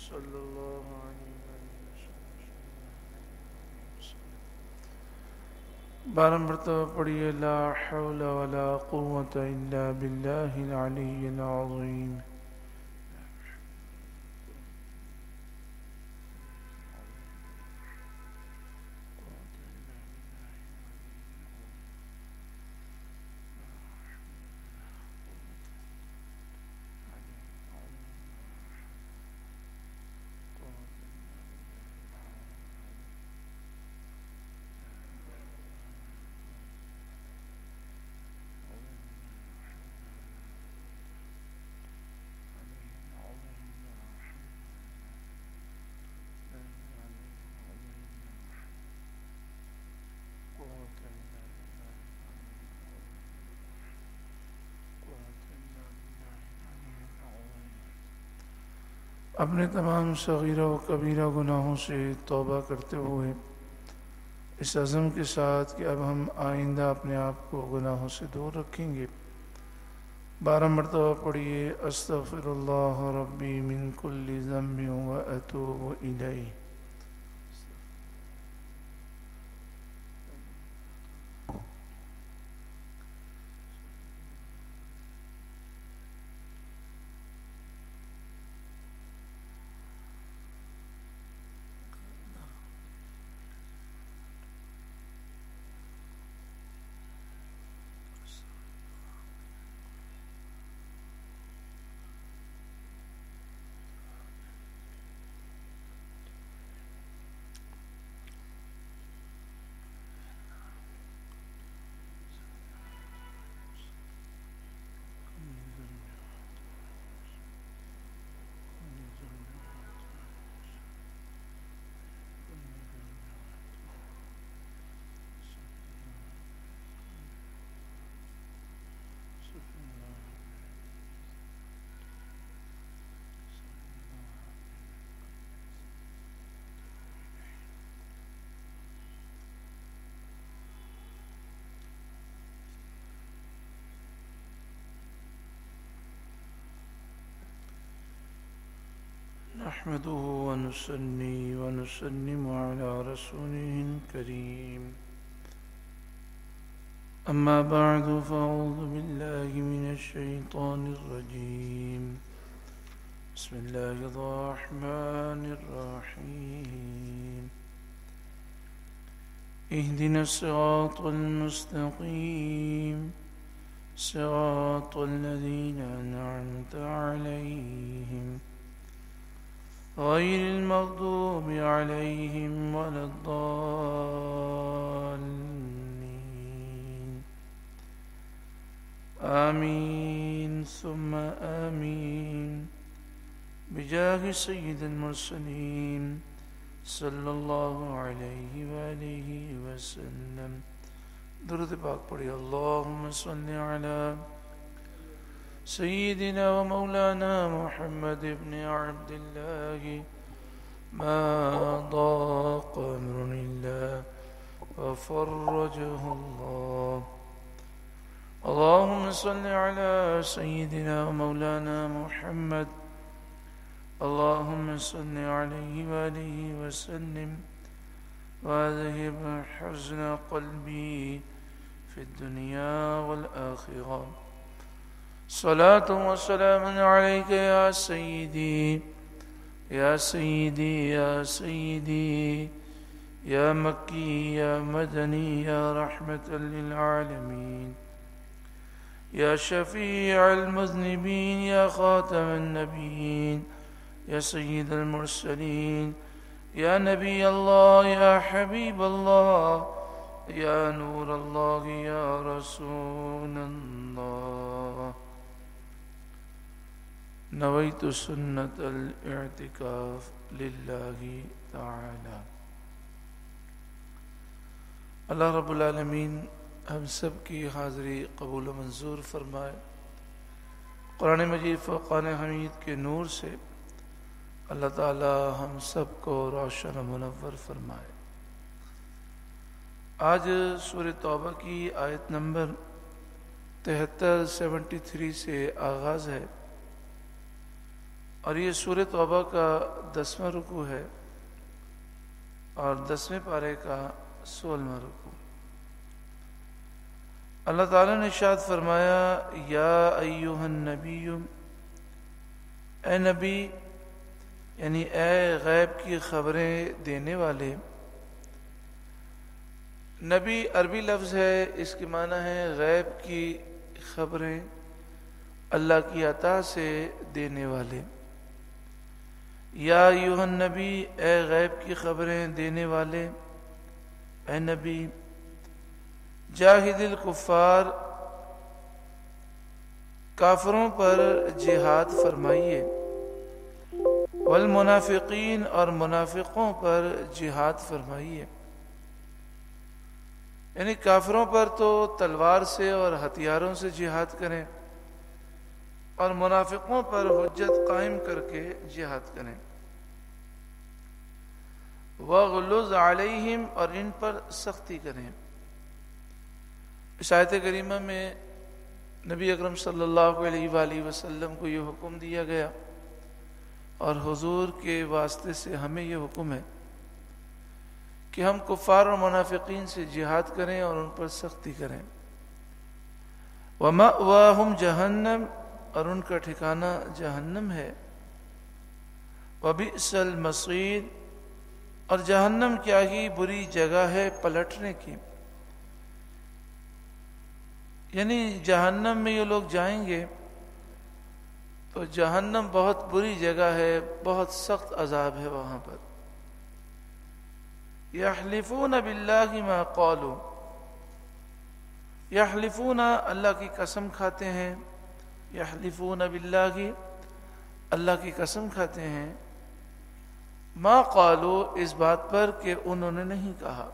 صلی اللہ علیہ وسلم 12 مرتبہ پڑھیے لا حول ولا قوة الا باللہ العلی العظیم. اپنے تمام صغیرہ و کبیرہ گناہوں سے توبہ کرتے ہوئے اس عزم کے ساتھ کہ اب ہم آئندہ اپنے آپ کو گناہوں سے دور رکھیں گے، 12 مرتبہ پڑھیے استغفر اللہ ربی من کل ذنب و اتوب الیہ. نحمده ونصلي ونسلم على رسوله الكريم. أما بعد فأعوذ بالله من الشيطان الرجيم. بسم الله الرحمن الرحيم. اهدنا الصراط المستقيم صراط الذين أنعمت عليهم غير المغضوب عليهم ولا الضالين. آمين ثم آمين بجاه سيد المرسلين صلى الله عليه وآله وسلم. درود پاک پڑھی. اللهم صل على سيدنا ومولانا محمد بن عبد الله ما ضاق أمر الله وفرجه الله. اللهم صل على سيدنا ومولانا محمد. اللهم صل عليه وآله وسلم وأذهب حزن قلبي في الدنيا والآخرة. صلاة وسلام عليك يا سيدي يا سيدي يا سيدي يا مكي يا مدني يا رحمة للعالمين يا شفيع المذنبين يا خاتم النبيين يا سيد المرسلين يا نبي الله يا حبيب الله يا نور الله يا رسول الله. نویت سنت الاعتکاف للہ تعالی. اللہ رب العالمین ہم سب کی حاضری قبول و منظور فرمائے. قرآن مجید فرقان حمید کے نور سے اللہ تعالی ہم سب کو روشن و منور فرمائے. آج سورہ توبہ کی آیت نمبر 73 سے آغاز ہے. اور یہ سورہ توبہ کا 10واں رکوع ہے اور 10ویں پارے کا 16واں رکوع۔ اللہ تعالیٰ نے ارشاد فرمایا یا ایھا النبی، اے نبی، یعنی اے غیب کی خبریں دینے والے۔ نبی عربی لفظ ہے، اس کی معنی ہے غیب کی خبریں اللہ کی عطا سے دینے والے۔ یا ایھا النبی، اے غیب کی خبریں دینے والے، اے نبی، جاہد الکفار، کافروں پر جہاد فرمائیے، والمنافقین، اور منافقوں پر جہاد فرمائیے۔ یعنی کافروں پر تو تلوار سے اور ہتھیاروں سے جہاد کریں، اور منافقوں پر حجت قائم کر کے جہاد کریں۔ وَغْلُظْ عَلَيْهِمْ، اور ان پر سختی کریں۔ اس آیت کریمہ میں نبی اکرم صلی اللہ علیہ وآلہ وسلم کو یہ حکم دیا گیا، اور حضور کے واسطے سے ہمیں یہ حکم ہے کہ ہم کفار اور منافقین سے جہاد کریں اور ان پر سختی کریں۔ وَمَأْوَاهُمْ جَهَنَّمْ، اور ان کا ٹھکانہ جہنم ہے۔ وَبِئْسَ الْمَصِيرُ، اور جہنم کیا ہی بری جگہ ہے پلٹنے کی۔ یعنی جہنم میں یہ لوگ جائیں گے تو جہنم بہت بری جگہ ہے، بہت سخت عذاب ہے وہاں پر۔ یحلفون باللہ ما قالوا، یحلفون، اللہ کی قسم کھاتے ہیں، یحلفون باللہ، اللہ کی قسم کھاتے ہیں، ما قالوا، اس بات پر کہ انہوں نے نہیں کہا۔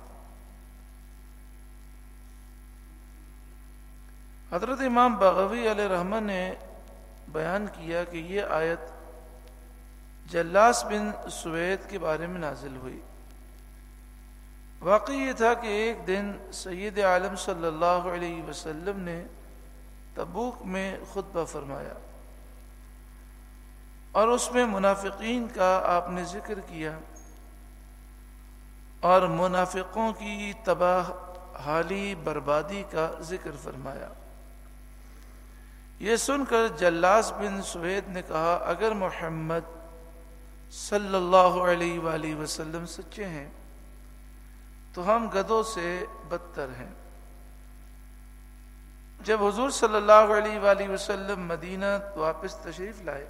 حضرت امام بغوی علیہ رحمہ نے بیان کیا کہ یہ آیت جلاس بن سوید کے بارے میں نازل ہوئی۔ واقعی یہ تھا کہ ایک دن سید عالم صلی اللہ علیہ وسلم نے تبوک میں خطبہ فرمایا، اور اس میں منافقین کا آپ نے ذکر کیا، اور منافقوں کی تباہ حالی بربادی کا ذکر فرمایا۔ یہ سن کر جلاس بن سوید نے کہا اگر محمد صلی اللہ علیہ وآلہ وسلم سچے ہیں تو ہم گدھوں سے بدتر ہیں۔ جب حضور صلی اللہ علیہ وآلہ وسلم مدینہ واپس تشریف لائے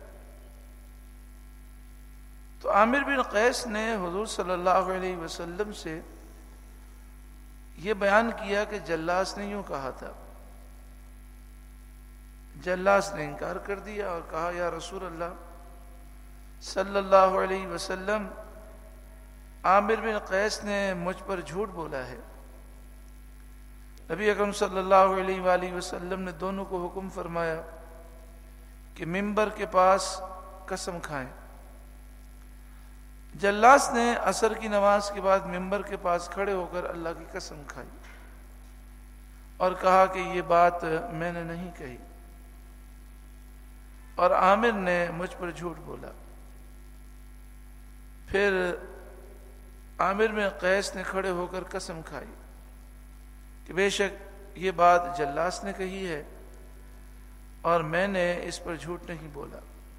تو عامر بن قیس نے حضور صلی اللہ علیہ وسلم سے یہ بیان کیا کہ جلاس نے یوں کہا تھا۔ جلاس نے انکار کر دیا اور کہا یا رسول اللہ صلی اللہ علیہ وسلم، عامر بن قیس نے مجھ پر جھوٹ بولا ہے۔ نبی اکرم صلی اللہ علیہ وآلہ وسلم نے دونوں کو حکم فرمایا کہ ممبر کے پاس قسم کھائیں۔ جلاس نے عصر کی نماز کے بعد ممبر کے پاس کھڑے ہو کر اللہ کی قسم کھائی اور کہا کہ یہ بات میں نے نہیں کہی، اور عامر نے مجھ پر جھوٹ بولا۔ پھر عامر بن قیس نے کھڑے ہو کر قسم کھائی کہ بے شک یہ بات جلاس نے کہی ہے اور میں نے اس پر جھوٹ نہیں بولا۔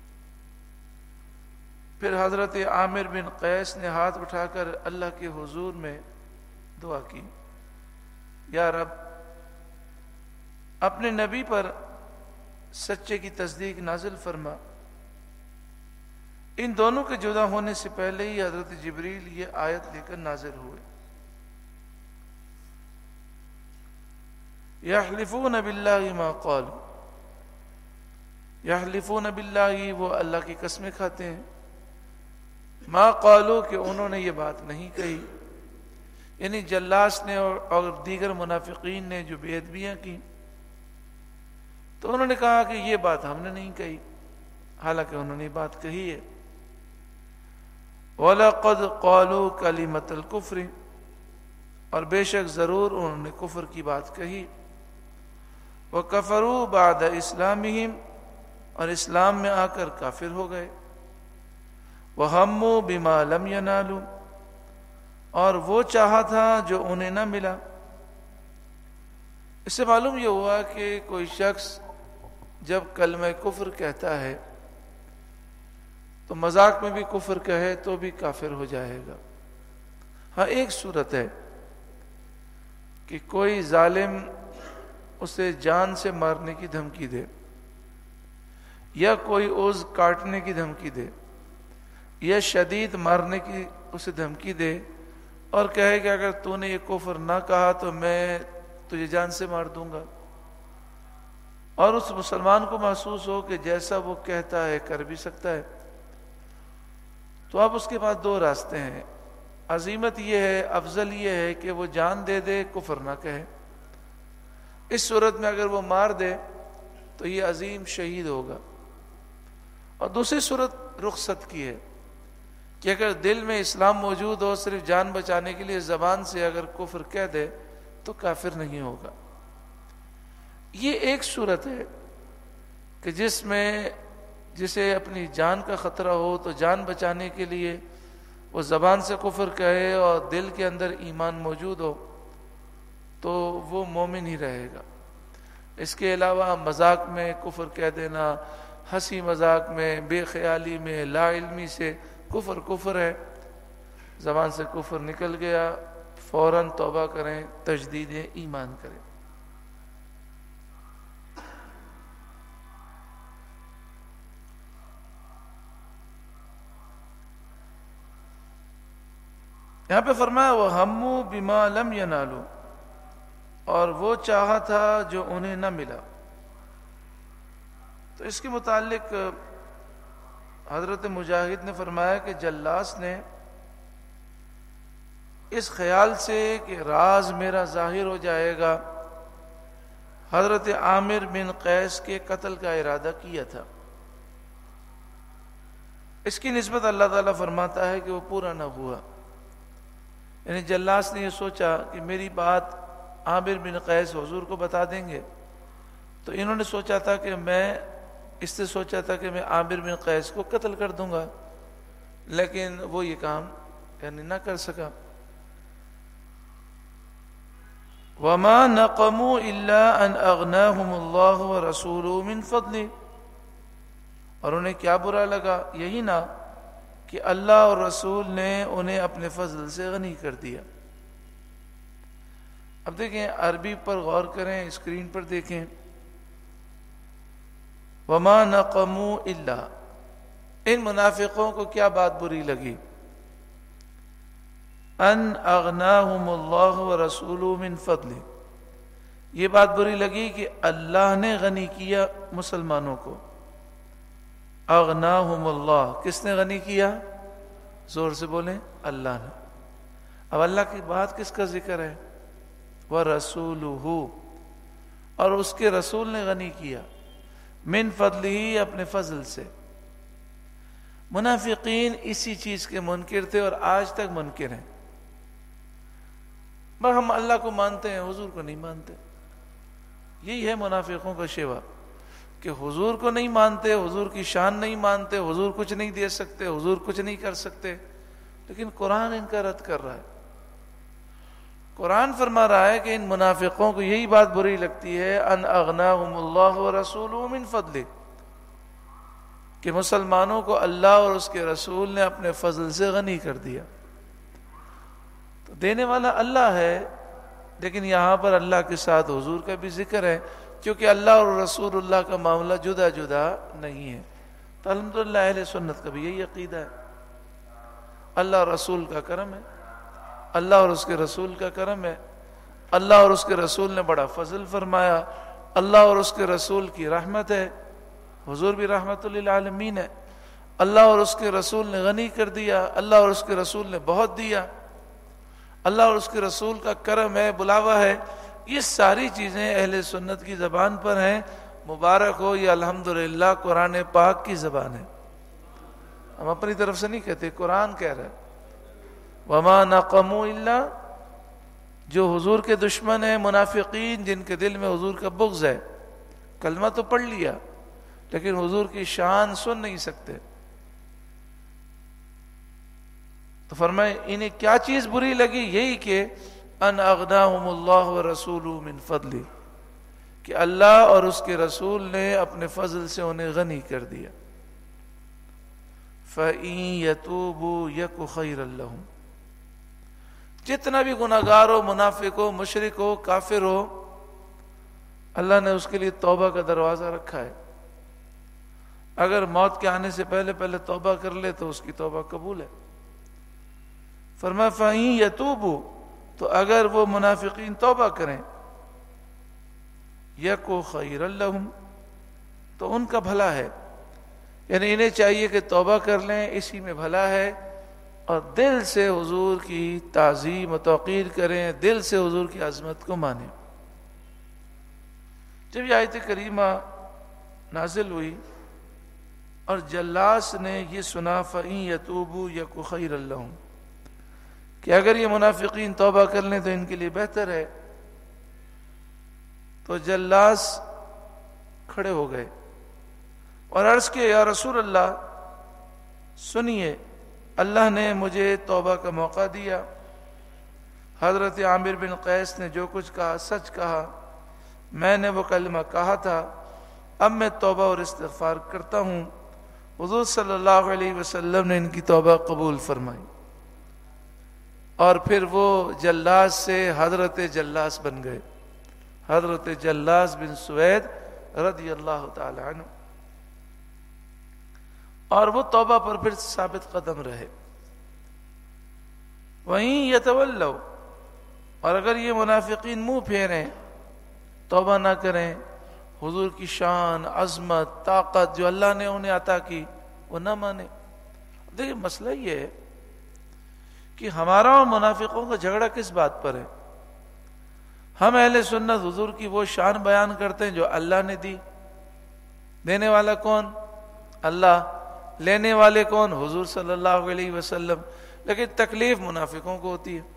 پھر حضرت عامر بن قیس نے ہاتھ اٹھا کر اللہ کے حضور میں دعا کی، یا رب اپنے نبی پر سچے کی تصدیق نازل فرما۔ ان دونوں کے جدا ہونے سے پہلے ہی حضرت جبریل یہ آیت لے کر نازل ہوئے۔ یحلفون باللہ ما قالوا، یحلفون باللہ، وہ اللہ کی قسمیں کھاتے ہیں، ما قالوا، کہ انہوں نے یہ بات نہیں کہی۔ یعنی جلاس نے اور دیگر منافقین نے جو بے ادبیاں کی تو انہوں نے کہا کہ یہ بات ہم نے نہیں کہی، حالانکہ انہوں نے یہ بات کہی ہے۔ وَلَقَدْ قَالُوا كَلِمَةَ الْكُفْرِ، اور بے شک ضرور انہوں نے کفر کی بات کہی۔ وَكَفَرُوا بَعْدَ إِسْلَامِهِمْ، اور اسلام میں آ کر کافر ہو گئے۔ وَهَمُّوا بِمَا لَمْ يَنَالُوا، اور وہ چاہا تھا جو انہیں نہ ملا۔ اس سے معلوم یہ ہوا کہ کوئی شخص جب کلمہ کفر کہتا ہے تو مذاق میں بھی کفر کہے تو بھی کافر ہو جائے گا۔ ہاں ایک صورت ہے کہ کوئی ظالم اسے جان سے مارنے کی دھمکی دے، یا کوئی عضو کاٹنے کی دھمکی دے، یا شدید مارنے کی اسے دھمکی دے، اور کہے کہ اگر تو نے یہ کفر نہ کہا تو میں تجھے جان سے مار دوں گا، اور اس مسلمان کو محسوس ہو کہ جیسا وہ کہتا ہے کر بھی سکتا ہے، تو اب اس کے پاس دو راستے ہیں۔ عزیمت یہ ہے، افضل یہ ہے کہ وہ جان دے دے، کفر نہ کہے۔ اس صورت میں اگر وہ مار دے تو یہ عظیم شہید ہوگا۔ اور دوسری صورت رخصت کی ہے کہ اگر دل میں اسلام موجود ہو، صرف جان بچانے کے لیے زبان سے اگر کفر کہہ دے تو کافر نہیں ہوگا۔ یہ ایک صورت ہے کہ جس میں جسے اپنی جان کا خطرہ ہو تو جان بچانے کے لیے وہ زبان سے کفر کہے اور دل کے اندر ایمان موجود ہو تو وہ مومن ہی رہے گا۔ اس کے علاوہ مذاق میں کفر کہہ دینا، ہنسی مذاق میں، بے خیالی میں، لا علمی سے کفر ہے۔ زبان سے کفر نکل گیا، فوراً توبہ کریں، تجدید ایمان کریں۔ یہاں پہ فرمایا وَهَمُّوا بِمَا لَمْ يَنَالُوا، اور وہ چاہا تھا جو انہیں نہ ملا۔ تو اس کے متعلق حضرت مجاہد نے فرمایا کہ جلاس نے اس خیال سے کہ راز میرا ظاہر ہو جائے گا، حضرت عامر بن قیس کے قتل کا ارادہ کیا تھا۔ اس کی نسبت اللہ تعالیٰ فرماتا ہے کہ وہ پورا نہ ہوا۔ یعنی جلاس نے یہ سوچا کہ میری بات عامر بن قیس حضور کو بتا دیں گے، تو انہوں نے سوچا تھا کہ میں عامر بن قیس کو قتل کر دوں گا، لیکن وہ یہ کام یعنی نہ کر سکا۔ وَمَا نَقَمُوا إِلَّا أَنْ أَغْنَاهُمُ اللَّهُ وَرَسُولُهُ مِنْ فَضْلِهِ، اور انہیں کیا برا لگا، یہی نہ کہ اللہ اور رسول نے انہیں اپنے فضل سے غنی کر دیا۔ اب دیکھیں عربی پر غور کریں، اسکرین پر دیکھیں، وَمَا نَقَمُوا إِلَّا، ان منافقوں کو کیا بات بری لگی، ان اغناہم اللہ ورسولہ من فضلہ، یہ بات بری لگی کہ اللہ نے غنی کیا مسلمانوں کو۔ اغناہم اللہ، کس نے غنی کیا؟ زور سے بولیں، اللہ نے۔ اب اللہ کی بات کس کا ذکر ہے؟ وَرَسُولُهُ، اور اس کے رسول نے غنی کیا، من فضلہ، اپنے فضل سے۔ منافقین اسی چیز کے منکر تھے اور آج تک منکر ہیں۔ بس ہم اللہ کو مانتے ہیں، حضور کو نہیں مانتے۔ یہی ہے منافقوں کا شیوا، کہ حضور کو نہیں مانتے، حضور کی شان نہیں مانتے، حضور کچھ نہیں دے سکتے، حضور کچھ نہیں کر سکتے، لیکن قرآن ان کا رد کر رہا ہے۔ قرآن فرما رہا ہے کہ ان منافقوں کو یہی بات بری لگتی ہے، ان اغناہم اللہ ورسولہ من فضلہ، کہ مسلمانوں کو اللہ اور اس کے رسول نے اپنے فضل سے غنی کر دیا۔ تو دینے والا اللہ ہے، لیکن یہاں پر اللہ کے ساتھ حضور کا بھی ذکر ہے، کیونکہ اللہ اور رسول اللہ کا معاملہ جدا جدا نہیں ہے۔ تو الحمدللہ اہل سنت کا بھی یہی عقیدہ ہے، اللہ اور رسول کا کرم ہے، اللہ اور اس کے رسول کا کرم ہے، اللہ اور اس کے رسول نے بڑا فضل فرمایا، اللہ اور اس کے رسول کی رحمت ہے، حضور بھی رحمت للعالمین ہے، اللہ اور اس کے رسول نے غنی کر دیا، اللہ اور اس کے رسول نے بہت دیا، اللہ اور اس کے رسول کا کرم ہے، بلاوا ہے۔ یہ ساری چیزیں اہل سنت کی زبان پر ہیں۔ مبارک ہو یہ الحمدللہ قرآن پاک کی زبان ہے، ہم اپنی طرف سے نہیں کہتے، قرآن کہہ رہا ہے۔ وَمَا نَقَمُوا إِلَّا، جو حضور کے دشمن ہیں، منافقین جن کے دل میں حضور کا بغض ہے، کلمہ تو پڑھ لیا لیکن حضور کی شان سن نہیں سکتے، تو فرمائے انہیں کیا چیز بری لگی؟ یہی کہ ان اغناہم اللہ ورسولہ من فضلہ، کہ اللہ اور اس کے رسول نے اپنے فضل سے انہیں غنی کر دیا. فَإِن يَتُوبُوا يَكُ خَيْرًا لَّهُمْ، جتنا بھی گناہگار ہو، منافق ہو، مشرک ہو، کافر ہو، اللہ نے اس کے لیے توبہ کا دروازہ رکھا ہے. اگر موت کے آنے سے پہلے پہلے توبہ کر لے تو اس کی توبہ قبول ہے. فرمایا فَإِن يَتُوبُوا، تو اگر وہ منافقین توبہ کریں، یکو خیر لہم، تو ان کا بھلا ہے. یعنی انہیں چاہیے کہ توبہ کر لیں، اسی میں بھلا ہے، اور دل سے حضور کی تعظیم و توقیر کریں، دل سے حضور کی عظمت کو مانیں. جب یہ آیت کریمہ نازل ہوئی اور جلاس نے یہ سنا فَإِن يَتُوبُوا يَكُ خَيْرًا لَّهُمْ، کہ اگر یہ منافقین توبہ کر لیں تو ان کے لیے بہتر ہے، تو جلاس کھڑے ہو گئے اور عرض کیا یا رسول اللہ سنیے، اللہ نے مجھے توبہ کا موقع دیا، حضرت عامر بن قیس نے جو کچھ کہا سچ کہا، میں نے وہ کلمہ کہا تھا، اب میں توبہ اور استغفار کرتا ہوں. حضور صلی اللہ علیہ وسلم نے ان کی توبہ قبول فرمائی، اور پھر وہ جلاس سے حضرت جلاس بن گئے، حضرت جلاس بن سوید رضی اللہ تعالی عنہ، اور وہ توبہ پر پھر ثابت قدم رہے. وہیں یتولوا، اور اگر یہ منافقین منہ پھیریں، توبہ نہ کریں، حضور کی شان، عظمت، طاقت جو اللہ نے انہیں عطا کی وہ نہ مانے. دیکھیں مسئلہ یہ ہے کہ ہمارا اور منافقوں کا جھگڑا کس بات پر ہے؟ ہم اہل سنت حضور کی وہ شان بیان کرتے ہیں جو اللہ نے دی. دینے والا کون؟ اللہ. لینے والے کون؟ حضور صلی اللہ علیہ وسلم. لیکن تکلیف منافقوں کو ہوتی ہے.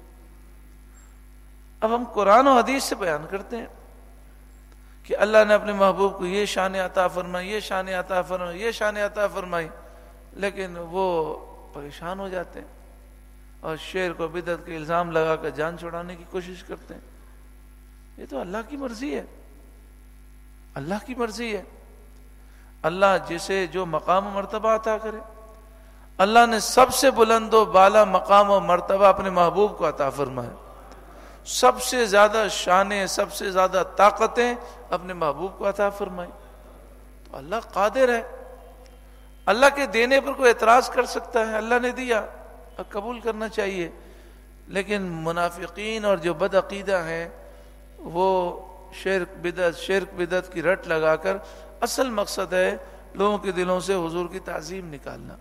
اب ہم قرآن و حدیث سے بیان کرتے ہیں کہ اللہ نے اپنے محبوب کو یہ شان عطا فرمائی، یہ شان عطا فرمائی، یہ شان عطا فرمائی، لیکن وہ پریشان ہو جاتے ہیں اور شرک و بدعت کے الزام لگا کر جان چھڑانے کی کوشش کرتے ہیں. یہ تو اللہ کی مرضی ہے، اللہ کی مرضی ہے. اللہ جسے جو مقام و مرتبہ عطا کرے. اللہ نے سب سے بلند و بالا مقام و مرتبہ اپنے محبوب کو عطا فرمایا، سب سے زیادہ شانیں، سب سے زیادہ طاقتیں اپنے محبوب کو عطا فرمائی. تو اللہ قادر ہے. اللہ کے دینے پر کوئی اعتراض کر سکتا ہے؟ اللہ نے دیا، قبول کرنا چاہیے. لیکن منافقین اور جو بد عقیدہ ہیں وہ شرک بدعت کی رٹ لگا کر اصل مقصد ہے لوگوں کے دلوں سے حضور کی تعظیم نکالنا.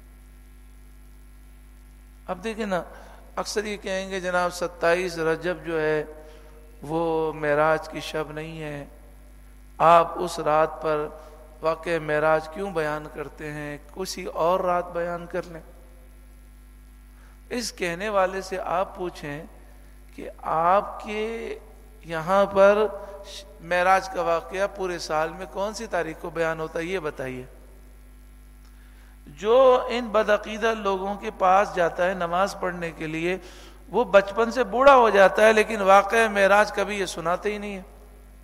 اب دیکھیں نا، اکثر یہ کہیں گے جناب 27 رجب جو ہے وہ معراج کی شب نہیں ہے، آپ اس رات پر واقع معراج کیوں بیان کرتے ہیں؟ کسی اور رات بیان کر لیں. اس کہنے والے سے آپ پوچھیں کہ آپ کے یہاں پر معراج کا واقعہ پورے سال میں کون سی تاریخ کو بیان ہوتا ہے؟ یہ بتائیے. جو ان بدعقیدہ لوگوں کے پاس جاتا ہے نماز پڑھنے کے لیے، وہ بچپن سے بوڑھا ہو جاتا ہے لیکن واقعہ معراج کبھی یہ سناتے ہی نہیں ہے.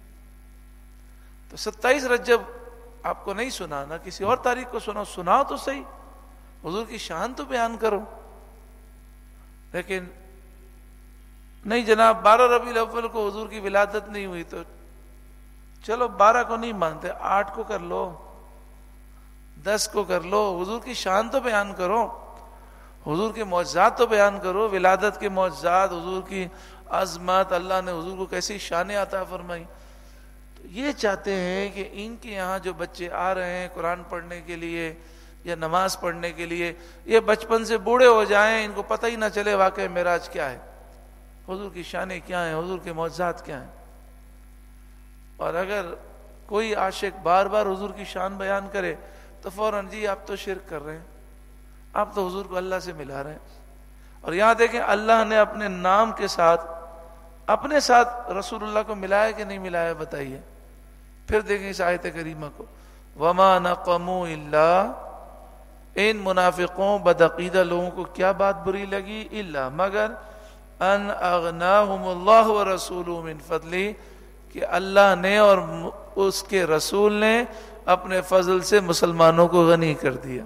تو 27 رجب آپ کو نہیں سنانا، کسی اور تاریخ کو سناؤ تو صحیح، حضور کی شان تو بیان کرو. لیکن نہیں جناب 12 ربیع الاول کو حضور کی ولادت نہیں ہوئی تو چلو 12 کو نہیں مانتے، 8 کو کر لو، 10 کو کر لو. حضور کی شان تو بیان کرو، حضور کے معجزات تو بیان کرو، ولادت کے معجزات، حضور کی عظمت، اللہ نے حضور کو کیسی شان عطا فرمائی. تو یہ چاہتے ہیں کہ ان کے یہاں جو بچے آ رہے ہیں قرآن پڑھنے کے لیے یا نماز پڑھنے کے لیے، یہ بچپن سے بوڑھے ہو جائیں، ان کو پتہ ہی نہ چلے واقعہ معراج کیا ہے، حضور کی شانیں کیا ہیں، حضور کے معجزات کیا ہیں. اور اگر کوئی عاشق بار بار حضور کی شان بیان کرے تو فوراً جی آپ تو شرک کر رہے ہیں، آپ تو حضور کو اللہ سے ملا رہے ہیں. اور یہاں دیکھیں اللہ نے اپنے نام کے ساتھ اپنے ساتھ رسول اللہ کو ملایا کہ نہیں ملایا؟ بتائیے. پھر دیکھیں اس آیت کریمہ کو، وَمَا نَقَمُوا إِلَّا ان منافقوں بدعقیدہ لوگوں کو کیا بات بری لگی؟ الا مگر ان اغناہم اللہ ورسولہ من فضلہ، کہ اللہ نے اور اس کے رسول نے اپنے فضل سے مسلمانوں کو غنی کر دیا.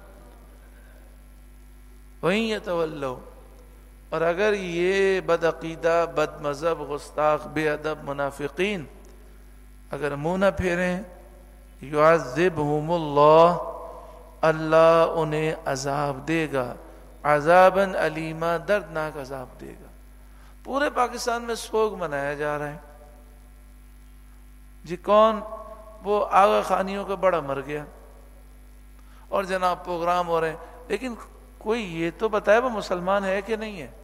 وہیں یتولوا، اور اگر یہ بدعقیدہ، بد مذہب، گستاخ، بے ادب منافقین اگر منہ نہ پھیریں، یعذبہم اللہ، اللہ انہیں عذاب دے گا، عذاباً علیما، دردناک عذاب دے گا. پورے پاکستان میں سوگ منایا جا رہا ہے جی. کون؟ وہ آغا خانیوں کا بڑا مر گیا اور جناب پروگرام ہو رہے ہیں، لیکن کوئی یہ تو بتائے وہ مسلمان ہے کہ نہیں ہے؟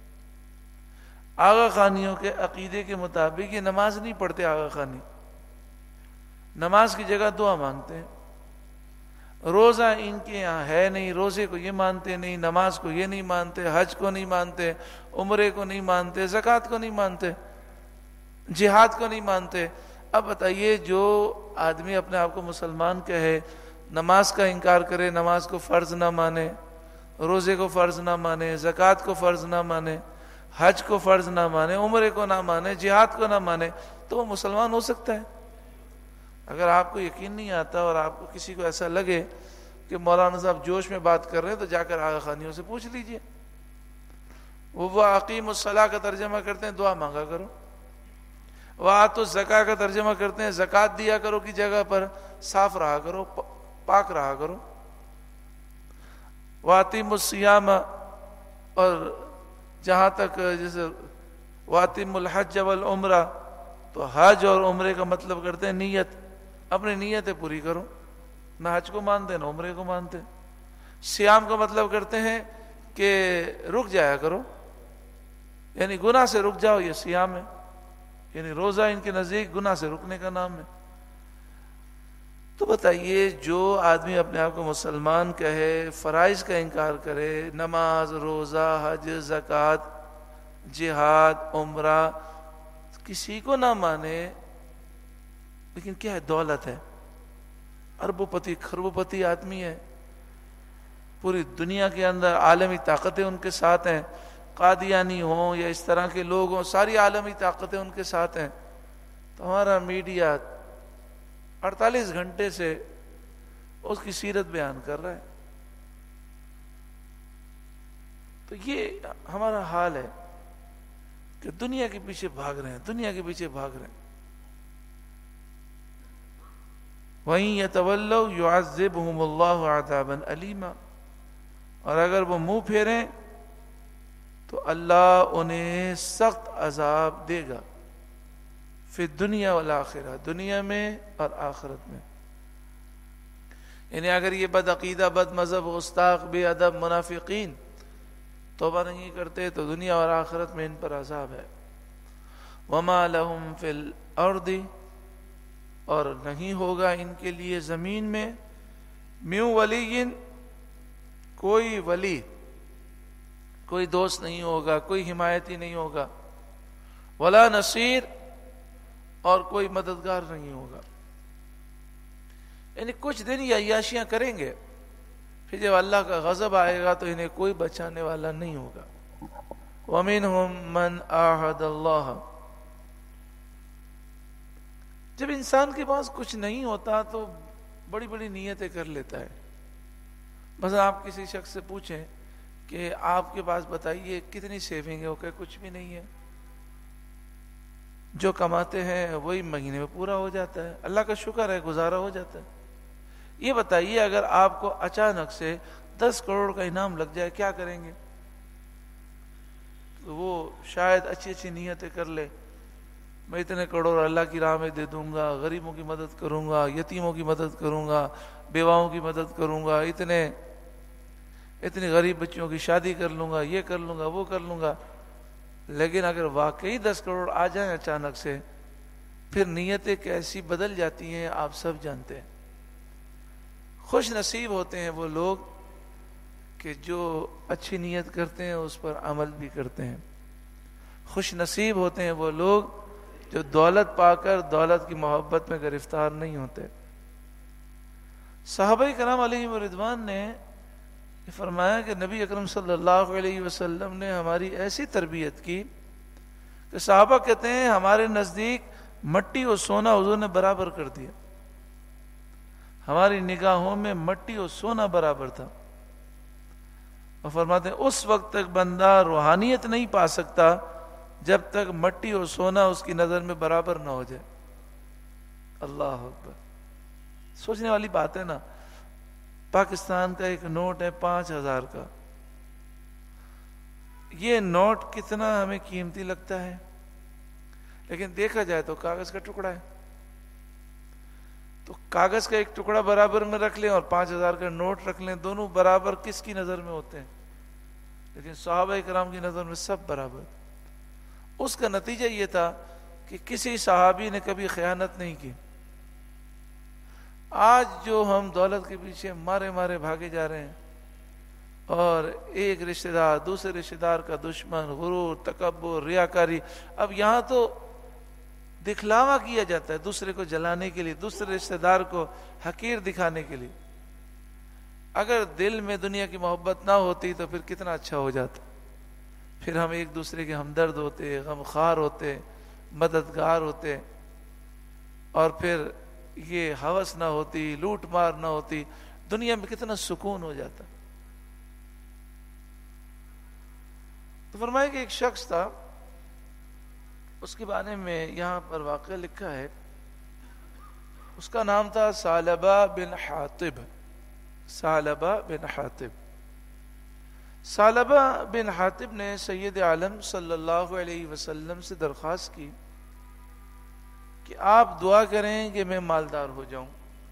آغا خانیوں کے عقیدے کے مطابق یہ نماز نہیں پڑھتے. آغا خانی نماز کی جگہ دعا مانگتے ہیں. روزہ ان کے یہاں ہے نہیں، روزے کو یہ مانتے نہیں، نماز کو یہ نہیں مانتے، حج کو نہیں مانتے، عمرے کو نہیں مانتے، زکوٰۃ کو نہیں مانتے، جہاد کو نہیں مانتے. اب بتائیے جو آدمی اپنے آپ کو مسلمان کہے، نماز کا انکار کرے، نماز کو فرض نہ مانے، روزے کو فرض نہ مانے، زکوٰۃ کو فرض نہ مانے، حج کو فرض نہ مانے، عمرے کو نہ مانے، جہاد کو نہ مانے، تو وہ مسلمان ہو سکتا ہے؟ اگر آپ کو یقین نہیں آتا اور آپ کو کسی کو ایسا لگے کہ مولانا صاحب جوش میں بات کر رہے ہیں، تو جا کر آغا خانیوں سے پوچھ لیجئے. وہ اقیم الصلاۃ کا ترجمہ کرتے ہیں دعا مانگا کرو، وآتوا الزکاۃ کا ترجمہ کرتے ہیں زکوٰۃ دیا کرو کی جگہ پر صاف رہا کرو، پاک رہا کرو. واتموا الصیام، اور جہاں تک جیسے واتموا الحج والعمرہ، تو حج اور عمرے کا مطلب کرتے ہیں نیت. اپنی نیتیں پوری کرو، نہ حج کو مانتے نہ عمرے کو مانتے. سیام کا مطلب کرتے ہیں کہ رک جایا کرو، یعنی گناہ سے رک جاؤ، یہ سیام ہے. یعنی روزہ ان کے نزدیک گناہ سے رکنے کا نام ہے. تو بتائیے جو آدمی اپنے آپ کو مسلمان کہے، فرائض کا انکار کرے، نماز، روزہ، حج، زکوٰۃ، جہاد، عمرہ، کسی کو نہ مانے، لیکن کیا ہے؟ دولت ہے، اربوں پتی خربوں پتی آدمی ہے، پوری دنیا کے اندر عالمی طاقتیں ان کے ساتھ ہیں، قادیانی ہوں یا اس طرح کے لوگ ہوں، ساری عالمی طاقتیں ان کے ساتھ ہیں. تو ہمارا میڈیا 48 گھنٹے سے اس کی سیرت بیان کر رہا ہے. تو یہ ہمارا حال ہے کہ دنیا کے پیچھے بھاگ رہے ہیں، دنیا کے پیچھے بھاگ رہے ہیں. وَإِن يَتَوَلَّوْا يُعَذِّبْهُمُ اللَّهُ عَذَابًا أَلِيمًا، اور اگر وہ منہ پھیریں تو اللہ انہیں سخت عذاب دے گا، فی الدنیا والآخرہ، دنیا میں اور آخرت میں. یعنی اگر یہ بدعقیدہ، بد مذہب، گستاخ، بے ادب منافقین توبہ نہیں کرتے تو دنیا اور آخرت میں ان پر عذاب ہے. وَمَا لَهُمْ فِي الْأَرْضِ، اور نہیں ہوگا ان کے لیے زمین میں، مِن وَلِيٍّ، کوئی ولی، کوئی دوست نہیں ہوگا، کوئی حمایتی نہیں ہوگا، ولا نصیر، اور کوئی مددگار نہیں ہوگا. یعنی کچھ دن یہ عیاشیاں کریں گے، پھر جب اللہ کا غضب آئے گا تو انہیں کوئی بچانے والا نہیں ہوگا. وَمِنْهُمْ مَنْ عَاهَدَ اللَّهَ، جب انسان کے پاس کچھ نہیں ہوتا تو بڑی بڑی نیتیں کر لیتا ہے. بس آپ کسی شخص سے پوچھیں کہ آپ کے پاس بتائیے کتنی سیونگ ہے، وہ کہ کچھ بھی نہیں ہے، جو کماتے ہیں وہی مہینے میں پورا ہو جاتا ہے، اللہ کا شکر ہے گزارا ہو جاتا ہے. یہ بتائیے اگر آپ کو اچانک سے 10 کروڑ کا انعام لگ جائے کیا کریں گے؟ تو وہ شاید اچھی اچھی نیتیں کر لے، میں اتنے کروڑ اللہ کی راہ میں دے دوں گا، غریبوں کی مدد کروں گا، یتیموں کی مدد کروں گا، بیواؤں کی مدد کروں گا، اتنے غریب بچوں کی شادی کر لوں گا، یہ کر لوں گا، وہ کر لوں گا. لیکن اگر واقعی 10 کروڑ آ جائیں اچانک سے، پھر نیتیں کیسی بدل جاتی ہیں آپ سب جانتے ہیں. خوش نصیب ہوتے ہیں وہ لوگ کہ جو اچھی نیت کرتے ہیں اس پر عمل بھی کرتے ہیں. خوش نصیب ہوتے ہیں وہ لوگ جو دولت پا کر دولت کی محبت میں گرفتار نہیں ہوتے. صحابہ کرام علیہم رضوان نے فرمایا کہ نبی اکرم صلی اللہ علیہ وسلم نے ہماری ایسی تربیت کی کہ صحابہ کہتے ہیں ہمارے نزدیک مٹی اور سونا حضور نے برابر کر دیا. ہماری نگاہوں میں مٹی اور سونا برابر تھا. اور فرماتے ہیں اس وقت تک بندہ روحانیت نہیں پا سکتا جب تک مٹی اور سونا اس کی نظر میں برابر نہ ہو جائے. اللہ اکبر. سوچنے والی بات ہے نا. پاکستان کا ایک نوٹ ہے 5,000 کا. یہ نوٹ کتنا ہمیں قیمتی لگتا ہے، لیکن دیکھا جائے تو کاغذ کا ٹکڑا ہے. تو کاغذ کا ایک ٹکڑا برابر میں رکھ لیں اور 5,000 کا نوٹ رکھ لیں، دونوں برابر کس کی نظر میں ہوتے ہیں؟ لیکن صحابہ کرام کی نظر میں سب برابر. اس کا نتیجہ یہ تھا کہ کسی صحابی نے کبھی خیانت نہیں کی. آج جو ہم دولت کے پیچھے مارے مارے بھاگے جا رہے ہیں، اور ایک رشتہ دار دوسرے رشتہ دار کا دشمن، غرور، تکبر، ریاکاری. اب یہاں تو دکھلاوا کیا جاتا ہے دوسرے کو جلانے کے لیے، دوسرے رشتہ دار کو حقیر دکھانے کے لیے. اگر دل میں دنیا کی محبت نہ ہوتی تو پھر کتنا اچھا ہو جاتا. پھر ہم ایک دوسرے کے ہمدرد ہوتے، غمخوار ہوتے، مددگار ہوتے، اور پھر یہ ہوس نہ ہوتی، لوٹ مار نہ ہوتی، دنیا میں کتنا سکون ہو جاتا. تو فرمایا کہ ایک شخص تھا، اس کے بارے میں یہاں پر واقعہ لکھا ہے. اس کا نام تھا ثعلبہ بن حاطب. ثعلبہ بن حاطب. ثعلبہ بن حاطب نے سید عالم صلی اللہ علیہ وسلم سے درخواست کی کہ آپ دعا کریں کہ میں مالدار ہو جاؤں.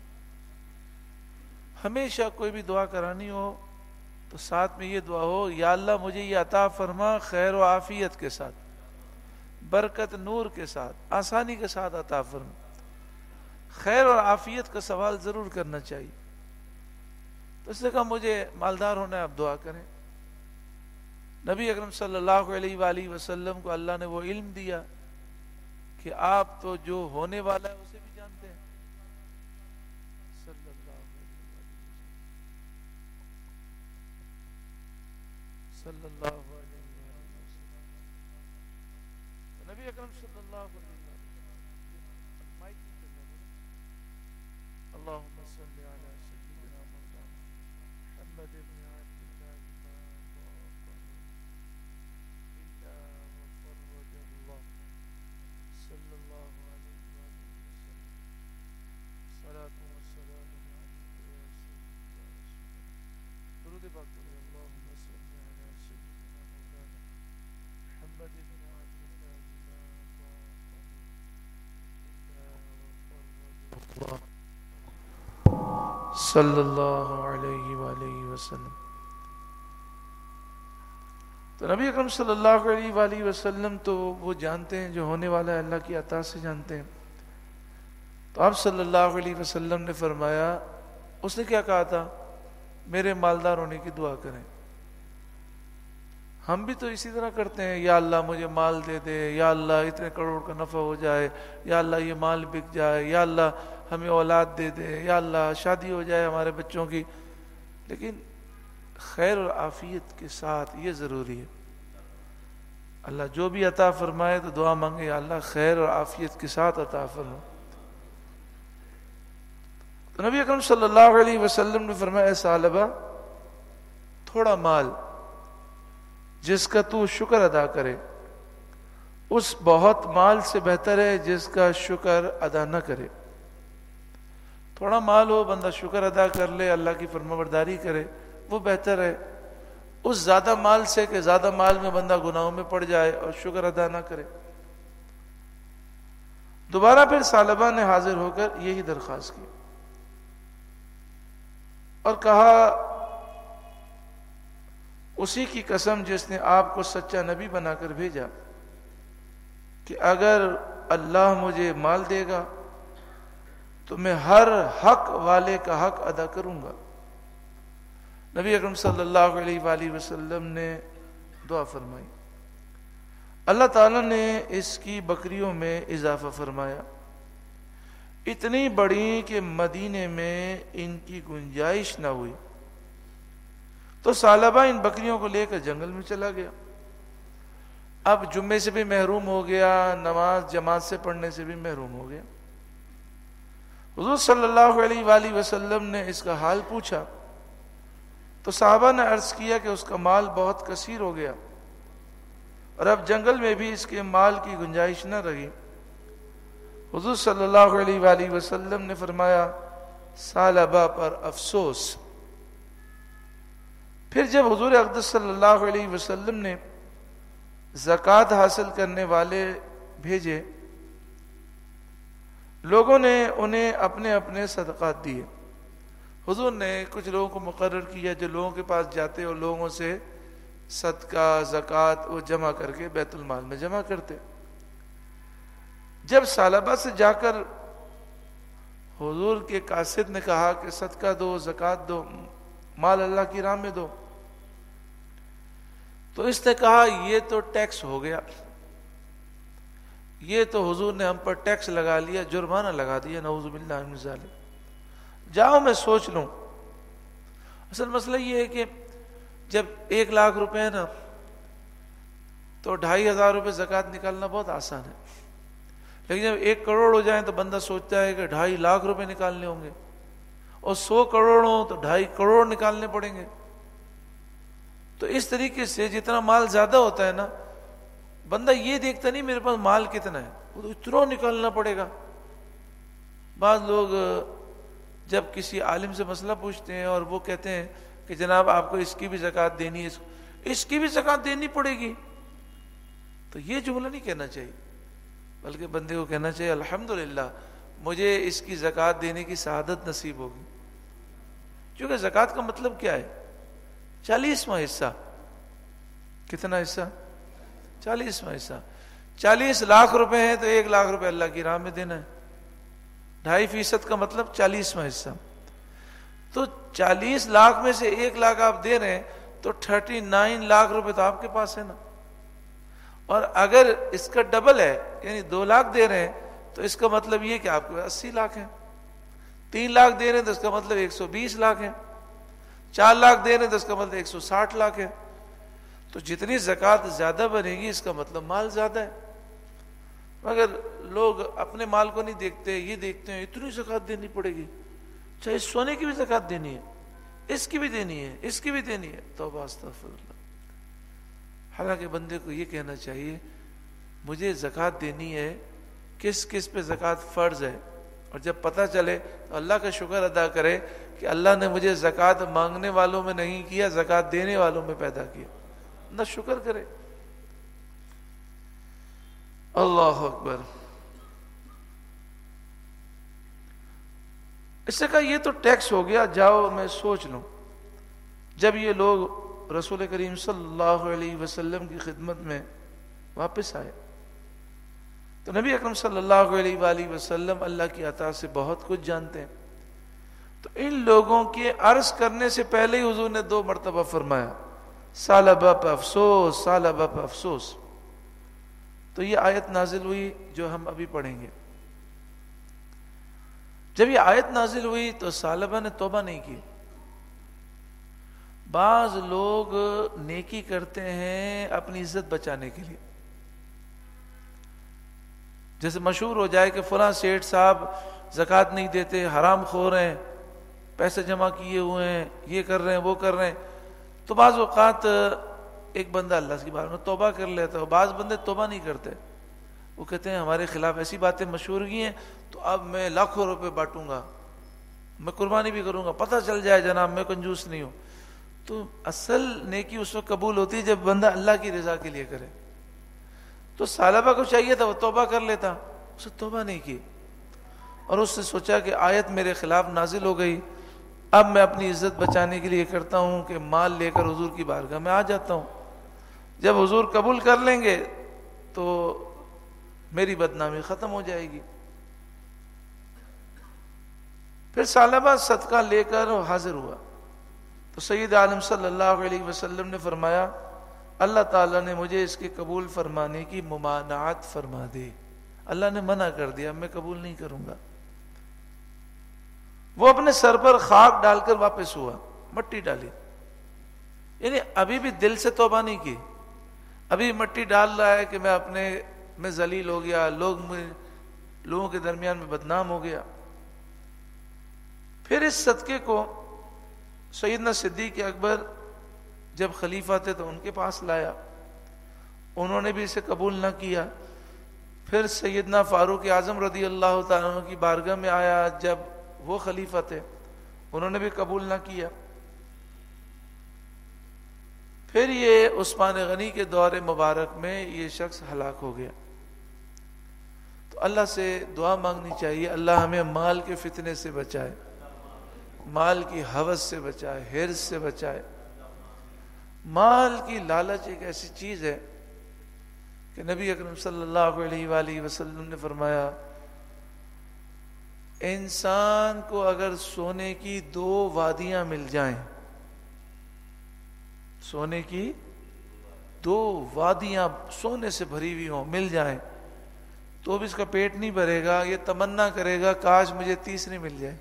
ہمیشہ کوئی بھی دعا کرانی ہو تو ساتھ میں یہ دعا ہو، یا اللہ مجھے یہ عطا فرما خیر و عافیت کے ساتھ، برکت نور کے ساتھ، آسانی کے ساتھ عطا فرما. خیر اور عافیت کا سوال ضرور کرنا چاہیے. تو اس نے کہا مجھے مالدار ہونا ہے، آپ دعا کریں. نبی اکرم صلی اللہ علیہ وآلہ وسلم کو اللہ نے وہ علم دیا کہ آپ تو جو ہونے والا ہے اسے بھی جانتے ہیں. صلی اللہ علیہ وسلم. نبی اکرم صلی اللہ علیہ وسلم اللہم صلی علی سیدنا مولانا محمد بن عبد اللہ صلی اللہ علیہ وسلم. صلاۃ و سلام درود پاک پڑھیں. اللہم صلی علی سیدنا مولانا محمد بن عبد اللہ صلی اللہ علیہ وآلہ وسلم. تو نبی اکرم صلی اللہ علیہ وآلہ وسلم تو وہ جانتے ہیں جو ہونے والا ہے، اللہ کی عطا سے جانتے ہیں. تو آپ صلی اللہ علیہ وسلم نے فرمایا، اس نے کیا کہا تھا؟ میرے مالدار ہونے کی دعا کریں. ہم بھی تو اسی طرح کرتے ہیں، یا اللہ مجھے مال دے دے، یا اللہ اتنے کروڑ کا نفع ہو جائے، یا اللہ یہ مال بک جائے، یا اللہ ہمیں اولاد دے دے، یا اللہ شادی ہو جائے ہمارے بچوں کی. لیکن خیر اور عافیت کے ساتھ یہ ضروری ہے. اللہ جو بھی عطا فرمائے تو دعا مانگے، یا اللہ خیر اور عافیت کے ساتھ عطا فرما. تو نبی اکرم صلی اللہ علیہ وسلم نے فرمایا، اے ثعلبہ، تھوڑا مال جس کا تو شکر ادا کرے اس بہت مال سے بہتر ہے جس کا شکر ادا نہ کرے. تھوڑا مال ہو، بندہ شکر ادا کر لے، اللہ کی فرمانبرداری کرے، وہ بہتر ہے اس زیادہ مال سے کہ زیادہ مال میں بندہ گناہوں میں پڑ جائے اور شکر ادا نہ کرے. دوبارہ پھر ثعلبہ نے حاضر ہو کر یہی درخواست کی اور کہا، اسی کی قسم جس نے آپ کو سچا نبی بنا کر بھیجا، کہ اگر اللہ مجھے مال دے گا تو میں ہر حق والے کا حق ادا کروں گا. نبی اکرم صلی اللہ علیہ وآلہ وسلم نے دعا فرمائی. اللہ تعالیٰ نے اس کی بکریوں میں اضافہ فرمایا، اتنی بڑی کہ مدینے میں ان کی گنجائش نہ ہوئی. تو ثعلبہ ان بکریوں کو لے کر جنگل میں چلا گیا. اب جمعے سے بھی محروم ہو گیا, نماز جماعت سے پڑھنے سے بھی محروم ہو گیا. حضور صلی اللہ علیہ وآلہ وسلم نے اس کا حال پوچھا تو صحابہ نے عرض کیا کہ اس کا مال بہت کثیر ہو گیا اور اب جنگل میں بھی اس کے مال کی گنجائش نہ رہی. حضور صلی اللہ علیہ وآلہ وسلم نے فرمایا ثعلبہ پر افسوس. پھر جب حضور اقدس صلی اللہ علیہ وسلم نے زکوٰۃ حاصل کرنے والے بھیجے, لوگوں نے انہیں اپنے اپنے صدقات دیے. حضور نے کچھ لوگوں کو مقرر کیا جو لوگوں کے پاس جاتے اور لوگوں سے صدقہ زکوٰۃ وہ جمع کر کے بیت المال میں جمع کرتے. جب ثعلبہ سے جا کر حضور کے قاصد نے کہا کہ صدقہ دو, زکوٰۃ دو, مال اللہ کی راہ میں دو, تو اس نے کہا یہ تو ٹیکس ہو گیا, یہ تو حضور نے ہم پر ٹیکس لگا لیا, جرمانہ لگا دیا, نعوذ باللہ من ذالک. جاؤ میں سوچ لوں. اصل مسئلہ یہ ہے کہ جب 1 لاکھ روپے ہے نا تو 2,500 روپے زکوٰۃ نکالنا بہت آسان ہے, لیکن جب 1 کروڑ ہو جائیں تو بندہ سوچتا ہے کہ 2.5 لاکھ روپے نکالنے ہوں گے, اور 100 کروڑ ہوں تو 2.5 کروڑ نکالنے پڑیں گے. تو اس طریقے سے جتنا مال زیادہ ہوتا ہے نا, بندہ یہ دیکھتا نہیں میرے پاس مال کتنا ہے, وہ تو اتنا نکالنا پڑے گا. بعض لوگ جب کسی عالم سے مسئلہ پوچھتے ہیں اور وہ کہتے ہیں کہ جناب آپ کو اس کی بھی زکوٰۃ دینی ہے, اس کی بھی زکوٰۃ دینی پڑے گی, تو یہ جملہ نہیں کہنا چاہیے, بلکہ بندے کو کہنا چاہیے الحمدللہ مجھے اس کی زکوٰۃ دینے کی سعادت نصیب ہوگی. کیونکہ زکوٰۃ کا مطلب کیا ہے؟ 40واں حصہ. کتنا حصہ؟ 40واں حصہ. 40 لاکھ روپے ہیں تو 1 لاکھ روپے اللہ کی راہ میں دینا ہے. 2.5% کا مطلب 40واں حصہ. تو 40 لاکھ میں سے 1 لاکھ آپ دے رہے ہیں تو 39 لاکھ روپے تو آپ کے پاس ہے نا. اور اگر اس کا ڈبل ہے یعنی 2 لاکھ دے رہے ہیں تو اس کا مطلب یہ کہ آپ کے پاس 80 لاکھ ہیں. 3 لاکھ دے رہے ہیں تو اس کا مطلب 120 لاکھ ہے. 4 لاکھ دے رہے ہیں تو اس کا مطلب 160 لاکھ ہے. تو جتنی زکوٰۃ زیادہ بنے گی اس کا مطلب مال زیادہ ہے. مگر لوگ اپنے مال کو نہیں دیکھتے, یہ دیکھتے ہیں اتنی زکوٰۃ دینی پڑے گی, چاہے سونے کی بھی زکوٰۃ دینی ہے, اس کی بھی دینی ہے, اس کی بھی دینی ہے. توبہ استغفر اللہ. حالانکہ بندے کو یہ کہنا چاہیے مجھے زکوٰۃ دینی ہے, کس کس پہ زکوٰۃ فرض ہے, اور جب پتہ چلے تو اللہ کا شکر ادا کرے کہ اللہ نے مجھے زکوٰۃ مانگنے والوں میں نہیں کیا, زکوٰۃ دینے والوں میں پیدا کیا. نہ شکر کرے. اللہ اکبر. اس سے کہا یہ تو ٹیکس ہو گیا, جاؤ میں سوچ لوں. جب یہ لوگ رسول کریم صلی اللہ علیہ وسلم کی خدمت میں واپس آئے تو نبی اکرم صلی اللہ علیہ وآلہ وسلم اللہ کی عطا سے بہت کچھ جانتے ہیں. تو ان لوگوں کے عرض کرنے سے پہلے ہی حضور نے 2 مرتبہ فرمایا ثعلبہ پہ افسوس, ثعلبہ پہ افسوس. تو یہ آیت نازل ہوئی جو ہم ابھی پڑھیں گے. جب یہ آیت نازل ہوئی تو ثعلبہ نے توبہ نہیں کی. بعض لوگ نیکی کرتے ہیں اپنی عزت بچانے کے لیے. جیسے مشہور ہو جائے کہ فلاں سیٹھ صاحب زکوٰۃ نہیں دیتے, حرام خور ہیں, پیسے جمع کیے ہوئے ہیں, یہ کر رہے ہیں, وہ کر رہے ہیں. تو بعض اوقات ایک بندہ اللہ کی بات میں توبہ کر لیتا ہے, بعض بندے توبہ نہیں کرتے. وہ کہتے ہیں ہمارے خلاف ایسی باتیں مشہور کی ہیں تو اب میں لاکھوں روپے بانٹوں گا, میں قربانی بھی کروں گا, پتہ چل جائے جناب میں کنجوس نہیں ہوں. تو اصل نیکی اس وقت قبول ہوتی ہے جب بندہ اللہ کی رضا کے لیے کرے. تو ثعلبہ کو چاہیے تھا وہ توبہ کر لیتا, اس نے توبہ نہیں کی اور اس نے سوچا کہ آیت میرے خلاف نازل ہو گئی, اب میں اپنی عزت بچانے کے لیے کرتا ہوں کہ مال لے کر حضور کی بارگاہ میں آ جاتا ہوں. جب حضور قبول کر لیں گے تو میری بدنامی ختم ہو جائے گی. پھر ثعلبہ صدقہ لے کر حاضر ہوا تو سید عالم صلی اللہ علیہ وسلم نے فرمایا اللہ تعالیٰ نے مجھے اس کے قبول فرمانے کی ممانعت فرما دی. اللہ نے منع کر دیا, میں قبول نہیں کروں گا. وہ اپنے سر پر خاک ڈال کر واپس ہوا, مٹی ڈالی. یعنی ابھی بھی دل سے توبہ نہیں کی، ابھی مٹی ڈال رہا ہے کہ میں ذلیل ہو گیا، لوگوں کے درمیان میں بدنام ہو گیا۔ پھر اس صدقے کو سیدنا صدیق اکبر جب خلیفہ تھے تو ان کے پاس لایا، انہوں نے بھی اسے قبول نہ کیا۔ پھر سیدنا فاروق اعظم رضی اللہ تعالیٰ عنہ کی بارگاہ میں آیا جب وہ خلیفہ تھے، انہوں نے بھی قبول نہ کیا۔ پھر یہ عثمان غنی کے دور مبارک میں یہ شخص ہلاک ہو گیا۔ تو اللہ سے دعا مانگنی چاہیے، اللہ ہمیں مال کے فتنے سے بچائے، مال کی ہوس سے بچائے، حرص سے بچائے۔ مال کی لالچ ایک ایسی چیز ہے کہ نبی اکرم صلی اللہ علیہ وآلہ وسلم نے فرمایا، انسان کو اگر سونے کی 2 وادیاں مل جائیں، سونے کی 2 وادیاں سونے سے بھری ہوئی ہوں مل جائیں تو بھی اس کا پیٹ نہیں بھرے گا، یہ تمنا کرے گا کاش مجھے تیسری مل جائے۔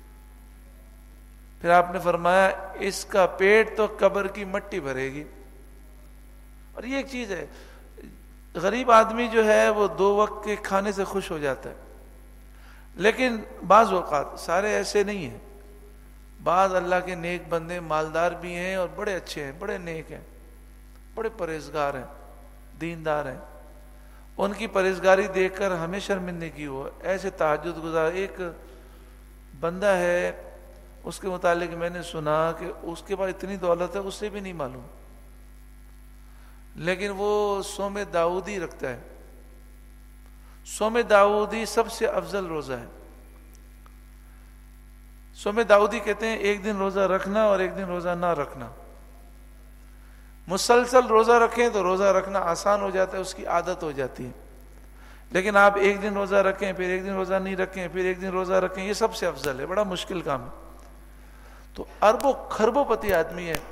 پھر آپ نے فرمایا اس کا پیٹ تو قبر کی مٹی بھرے گی۔ اور یہ ایک چیز ہے، غریب آدمی جو ہے وہ 2 وقت کے کھانے سے خوش ہو جاتا ہے، لیکن بعض اوقات سارے ایسے نہیں ہیں، بعض اللہ کے نیک بندے مالدار بھی ہیں اور بڑے اچھے ہیں، بڑے نیک ہیں، بڑے پرہیزگار ہیں، دیندار ہیں، ان کی پرہیزگاری دیکھ کر ہمیں شرمندگی ہو۔ ایسے تہجد گزار ایک بندہ ہے، اس کے متعلق میں نے سنا کہ اس کے پاس اتنی دولت ہے اسے بھی نہیں معلوم، لیکن وہ صوم داؤدی رکھتا ہے۔ صوم داؤدی سب سے افضل روزہ ہے۔ صوم داؤدی کہتے ہیں ایک دن روزہ رکھنا اور ایک دن روزہ نہ رکھنا۔ مسلسل روزہ رکھیں تو روزہ رکھنا آسان ہو جاتا ہے، اس کی عادت ہو جاتی ہے، لیکن آپ ایک دن روزہ رکھیں پھر ایک دن روزہ نہیں رکھیں پھر ایک دن روزہ رکھیں، یہ سب سے افضل ہے، بڑا مشکل کام ہے۔ تو اربوں خربوں پتی آدمی ہے،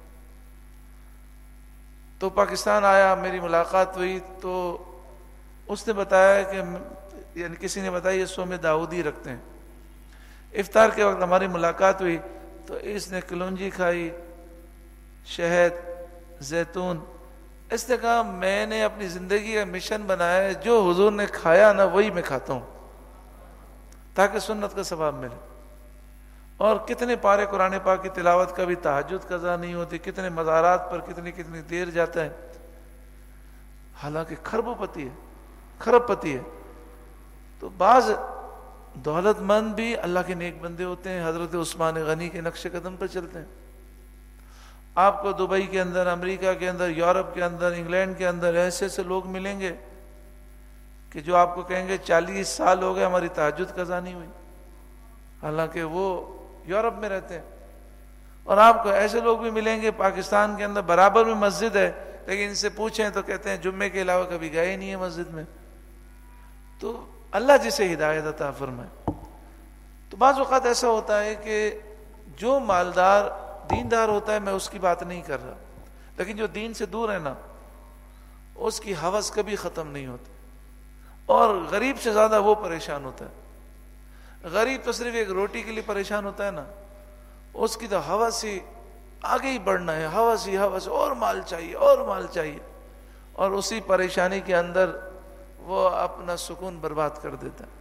تو پاکستان آیا، میری ملاقات ہوئی تو اس نے بتایا کہ یعنی کسی نے بتایا یہ صوم داؤدی رکھتے ہیں۔ افطار کے وقت ہماری ملاقات ہوئی تو اس نے کلونجی کھائی، شہد، زیتون۔ اس نے کہا میں نے اپنی زندگی کا مشن بنایا ہے، جو حضور نے کھایا نا وہی میں کھاتا ہوں تاکہ سنت کا ثواب ملے۔ اور کتنے پارے قرآن پاک کی تلاوت کا بھی تہجد قضا نہیں ہوتی، کتنے مزارات پر کتنی دیر جاتا ہے، حالانکہ خربوں پتی ہے، خرب پتی ہے۔ تو بعض دولت مند بھی اللہ کے نیک بندے ہوتے ہیں، حضرت عثمان غنی کے نقش قدم پر چلتے ہیں۔ آپ کو دبئی کے اندر، امریکہ کے اندر، یورپ کے اندر، انگلینڈ کے اندر ایسے ایسے لوگ ملیں گے کہ جو آپ کو کہیں گے 40 سال ہو گئے ہماری تہجد قضا نہیں ہوئی، حالانکہ وہ یورپ میں رہتے ہیں۔ اور آپ کو ایسے لوگ بھی ملیں گے پاکستان کے اندر برابر میں مسجد ہے، لیکن ان سے پوچھیں تو کہتے ہیں جمعے کے علاوہ کبھی گئے نہیں ہیں مسجد میں۔ تو اللہ جسے ہدایت عطا فرمائے۔ تو بعض اوقات ایسا ہوتا ہے کہ جو مالدار دیندار ہوتا ہے، میں اس کی بات نہیں کر رہا، لیکن جو دین سے دور ہے نا، اس کی ہوس کبھی ختم نہیں ہوتی، اور غریب سے زیادہ وہ پریشان ہوتا ہے۔ غریب تو صرف ایک روٹی کے لیے پریشان ہوتا ہے نا، اس کی تو ہوس ہی آگے ہی بڑھنا ہے، ہوس ہی ہوس، اور مال چاہیے اور مال چاہیے، اور اسی پریشانی کے اندر وہ اپنا سکون برباد کر دیتا ہے۔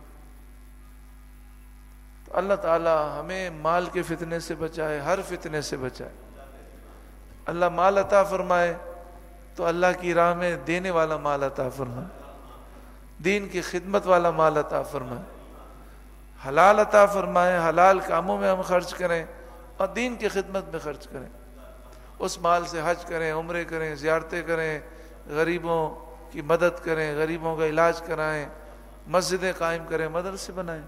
تو اللہ تعالی ہمیں مال کے فتنے سے بچائے، ہر فتنے سے بچائے۔ اللہ مال عطا فرمائے تو اللہ کی راہ میں دینے والا مال عطا فرمائے، دین کی خدمت والا مال عطا فرمائے، حلال عطا فرمائے، حلال کاموں میں ہم خرچ کریں اور دین کی خدمت میں خرچ کریں۔ اس مال سے حج کریں، عمرے کریں، زیارتیں کریں، غریبوں کی مدد کریں، غریبوں کا علاج کرائیں، مسجدیں قائم کریں، مدرسے بنائیں۔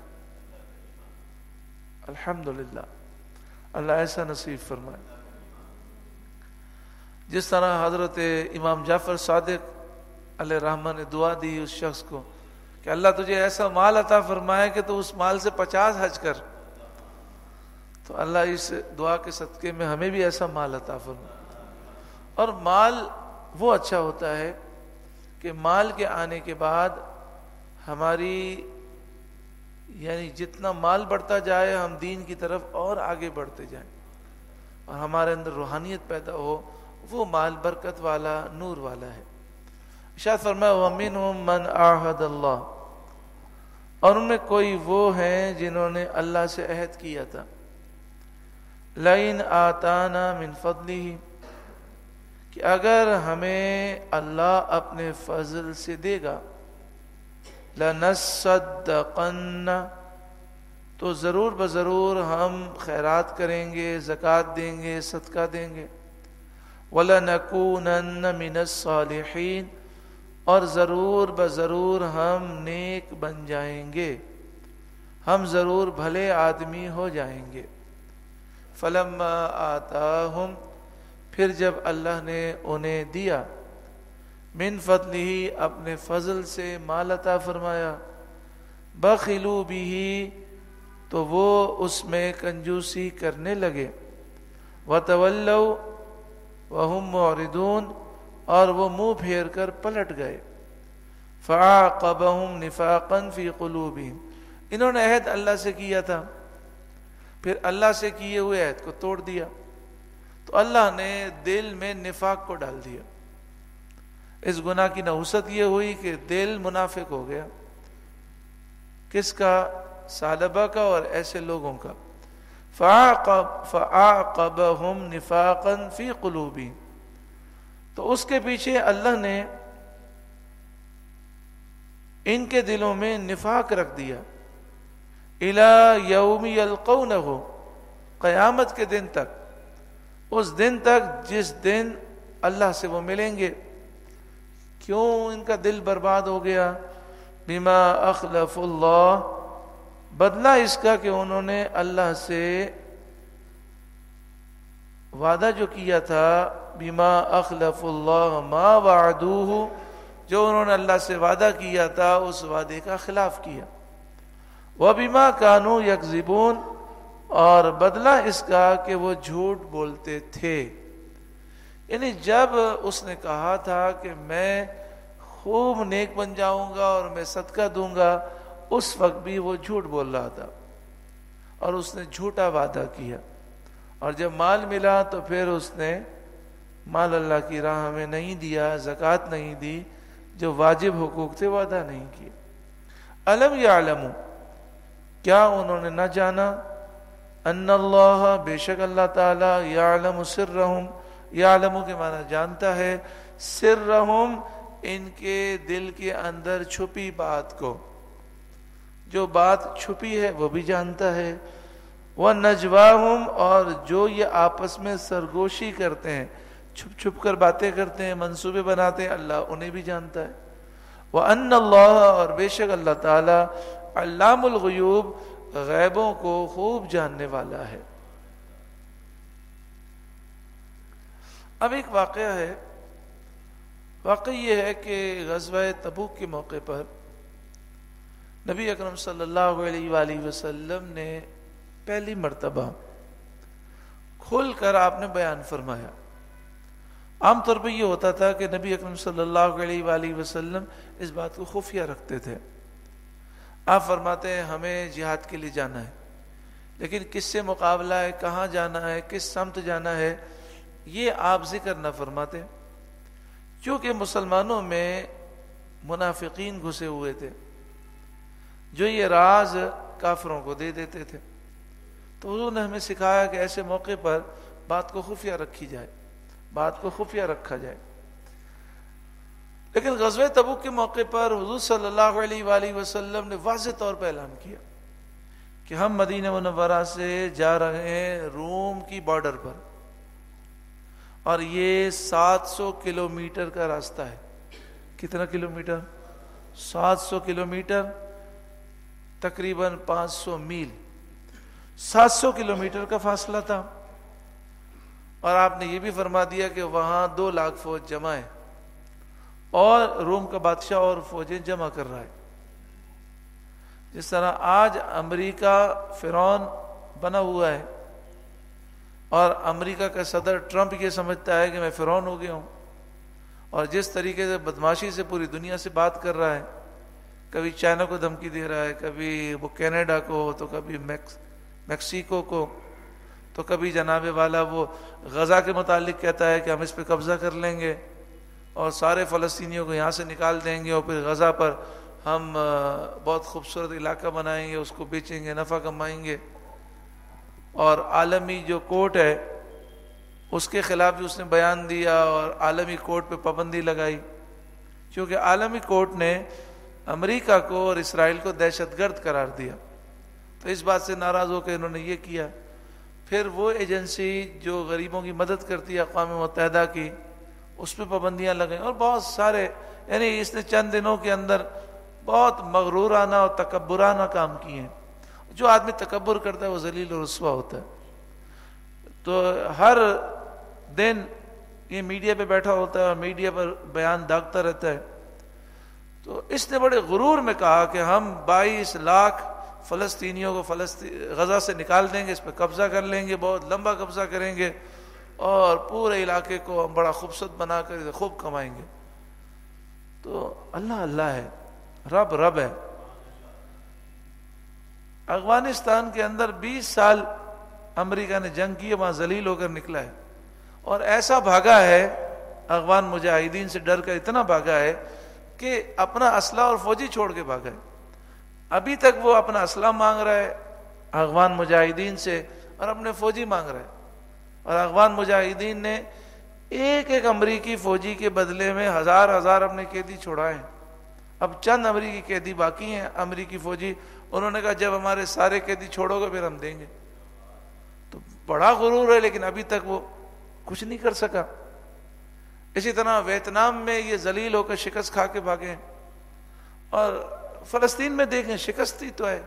الحمدللہ، اللہ ایسا نصیب فرمائے۔ جس طرح حضرت امام جعفر صادق علیہ رحمہ نے دعا دی اس شخص کو کہ اللہ تجھے ایسا مال عطا فرمائے کہ تو اس مال سے 50 حج کر، تو اللہ اس دعا کے صدقے میں ہمیں بھی ایسا مال عطا فرمائے۔ اور مال وہ اچھا ہوتا ہے کہ مال کے آنے کے بعد ہماری یعنی جتنا مال بڑھتا جائے ہم دین کی طرف اور آگے بڑھتے جائیں، اور ہمارے اندر روحانیت پیدا ہو، وہ مال برکت والا، نور والا ہے۔ ارشاد فرمایا وَمِنْهُمْ مَنْ عَاهَدَ اللَّهُ، اور ان میں کوئی وہ ہیں جنہوں نے اللہ سے عہد کیا تھا، لَئِنْ آتَانَا مِنْ فَضْلِهِ، کہ اگر ہمیں اللہ اپنے فضل سے دے گا، لَنَصَّدَّقَنَّ، تو ضرور بضرور ہم خیرات کریں گے، زکوٰۃ دیں گے، صدقہ دیں گے، وَلَنَكُونَنَّ مِنَ الصَّالِحِينَ، اور ضرور بضرور ہم نیک بن جائیں گے، ہم ضرور بھلے آدمی ہو جائیں گے۔ فَلَمَّا آتَاهُمْ، پھر جب اللہ نے انہیں دیا، من فضلہ، اپنے فضل سے مال عطا فرمایا، بخلوا بہ، تو وہ اس میں کنجوسی کرنے لگے، وتولوا وہم معرضون، اور وہ منہ پھیر کر پلٹ گئے، فعاقبہم نفاقا فی قلوبہم، انہوں نے عہد اللہ سے کیا تھا، پھر اللہ سے کیے ہوئے عہد کو توڑ دیا، تو اللہ نے دل میں نفاق کو ڈال دیا۔ اس گناہ کی نحوست یہ ہوئی کہ دل منافق ہو گیا، کس کا؟ ثعلبہ کا اور ایسے لوگوں کا۔ فَعَاقَبَهُمْ نِفَاقًا فِي قُلُوبِهِمْ، تو اس کے پیچھے اللہ نے ان کے دلوں میں نفاق رکھ دیا، إِلَى يَوْمِ يَلْقَوْنَهُ، قیامت کے دن تک، اس دن تک جس دن اللہ سے وہ ملیں گے۔ کیوں ان کا دل برباد ہو گیا؟ بِمَا أَخْلَفُ اللَّهُ، بدلہ اس کا کہ انہوں نے اللہ سے وعدہ جو کیا تھا، بِمَا أَخْلَفُ اللَّهُ مَا وَعَدُوهُ، جو انہوں نے اللہ سے وعدہ کیا تھا اس وعدے کا خلاف کیا، وَبِمَا كَانُوا يَكْذِبُونَ، اور بدلہ اس کا کہ وہ جھوٹ بولتے تھے۔ یعنی جب اس نے کہا تھا کہ میں خوب نیک بن جاؤں گا اور میں صدقہ دوں گا، اس وقت بھی وہ جھوٹ بول رہا تھا اور اس نے جھوٹا وعدہ کیا، اور جب مال ملا تو پھر اس نے مال اللہ کی راہ میں نہیں دیا، زکوٰۃ نہیں دی، جو واجب حقوق تھے وہ ادا نہیں کیے۔ الم یعلموا، کیا انہوں نے نہ جانا، ان اللہ، بے شک اللہ تعالی، یعلم سرہم، یعلم کے معنی جانتا ہے، سرہم، ان کے دل کے اندر چھپی بات کو، جو بات چھپی ہے وہ بھی جانتا ہے، وَنَجْوَاهُمْ، اور جو یہ آپس میں سرگوشی کرتے ہیں، چھپ چھپ کر باتیں کرتے ہیں، منصوبے بناتے ہیں، اللہ انہیں بھی جانتا ہے، وَأَنَّ اللَّهَ، اور بے شک اللہ تعالی، علام الغیوب، غیبوں کو خوب جاننے والا ہے۔ اب ایک واقعہ ہے، واقعہ یہ ہے کہ غزوہ تبوک کے موقع پر نبی اکرم صلی اللہ علیہ وآلہ وسلم نے پہلی مرتبہ کھل کر آپ نے بیان فرمایا۔ عام طور پہ یہ ہوتا تھا کہ نبی اکرم صلی اللہ علیہ وآلہ وسلم اس بات کو خفیہ رکھتے تھے۔ آپ فرماتے ہیں ہمیں جہاد کے لیے جانا ہے، لیکن کس سے مقابلہ ہے، کہاں جانا ہے، کس سمت جانا ہے، یہ آپ ذکر نہ فرماتے، کیونکہ مسلمانوں میں منافقین گھسے ہوئے تھے جو یہ راز کافروں کو دے دیتے تھے، تو حضور نے ہمیں سکھایا کہ ایسے موقع پر بات کو خفیہ رکھی جائے، بات کو خفیہ رکھا جائے۔ لیکن غزوہ تبوک کے موقع پر حضور صلی اللہ علیہ وآلہ وسلم نے واضح طور پر اعلان کیا کہ ہم مدینہ منورہ سے جا رہے ہیں روم کی بارڈر پر، اور یہ 700 کلومیٹر کا راستہ ہے۔ کتنا کلومیٹر؟ 700 کلومیٹر، تقریباً 500 میل، 700 کلومیٹر کا فاصلہ تھا، اور آپ نے یہ بھی فرما دیا کہ وہاں 2 لاکھ فوج جمع ہے، اور روم کا بادشاہ اور فوجیں جمع کر رہا ہے۔ جس طرح آج امریکہ فرعون بنا ہوا ہے، اور امریکہ کا صدر ٹرمپ یہ سمجھتا ہے کہ میں فرعون ہو گیا ہوں، اور جس طریقے سے بدماشی سے پوری دنیا سے بات کر رہا ہے، کبھی چائنا کو دھمکی دے رہا ہے، کبھی وہ کینیڈا کو، تو کبھی میکسیکو کو، تو کبھی جناب والا وہ غزہ کے متعلق کہتا ہے کہ ہم اس پہ قبضہ کر لیں گے اور سارے فلسطینیوں کو یہاں سے نکال دیں گے، اور پھر غزہ پر ہم بہت خوبصورت علاقہ بنائیں گے، اس کو بیچیں گے، نفع کمائیں گے. اور عالمی جو کورٹ ہے اس کے خلاف بھی اس نے بیان دیا اور عالمی کورٹ پہ پابندی لگائی، کیونکہ عالمی کورٹ نے امریکہ کو اور اسرائیل کو دہشت گرد قرار دیا. تو اس بات سے ناراض ہو کے انہوں نے یہ کیا. پھر وہ ایجنسی جو غریبوں کی مدد کرتی ہے اقوام متحدہ کی، اس پہ پابندیاں لگائیں، اور بہت سارے، یعنی اس نے چند دنوں کے اندر بہت مغرورانہ اور تکبرانہ کام کیے ہیں. جو آدمی تکبر کرتا ہے وہ ذلیل و رسوا ہوتا ہے. تو ہر دن یہ میڈیا پہ بیٹھا ہوتا ہے اور میڈیا پر بیان داغتا رہتا ہے. تو اس نے بڑے غرور میں کہا کہ ہم 22 لاکھ فلسطینیوں کو غزہ سے نکال دیں گے، اس پہ قبضہ کر لیں گے، بہت لمبا قبضہ کریں گے اور پورے علاقے کو ہم بڑا خوبصورت بنا کر خوب کمائیں گے. تو اللہ اللہ ہے، رب رب ہے. افغانستان کے اندر 20 سال امریکہ نے جنگ کی ہے، وہاں ذلیل ہو کر نکلا ہے، اور ایسا بھاگا ہے افغان مجاہدین سے ڈر کر، اتنا بھاگا ہے کہ اپنا اسلحہ اور فوجی چھوڑ کے بھاگا ہے. ابھی تک وہ اپنا اسلحہ مانگ رہا ہے افغان مجاہدین سے اور اپنے فوجی مانگ رہا ہے. اور افغان مجاہدین نے ایک ایک امریکی فوجی کے بدلے میں ہزار اپنے قیدی چھوڑائے ہیں. اب چند امریکی قیدی باقی ہیں، امریکی فوجی. انہوں نے کہا جب ہمارے سارے قیدی چھوڑو گے پھر ہم دیں گے. تو بڑا غرور ہے، لیکن ابھی تک وہ کچھ نہیں کر سکا. اسی طرح ویتنام میں یہ ذلیل ہو کر شکست کھا کے بھاگے ہیں. اور فلسطین میں دیکھیں شکست ہی تو ہے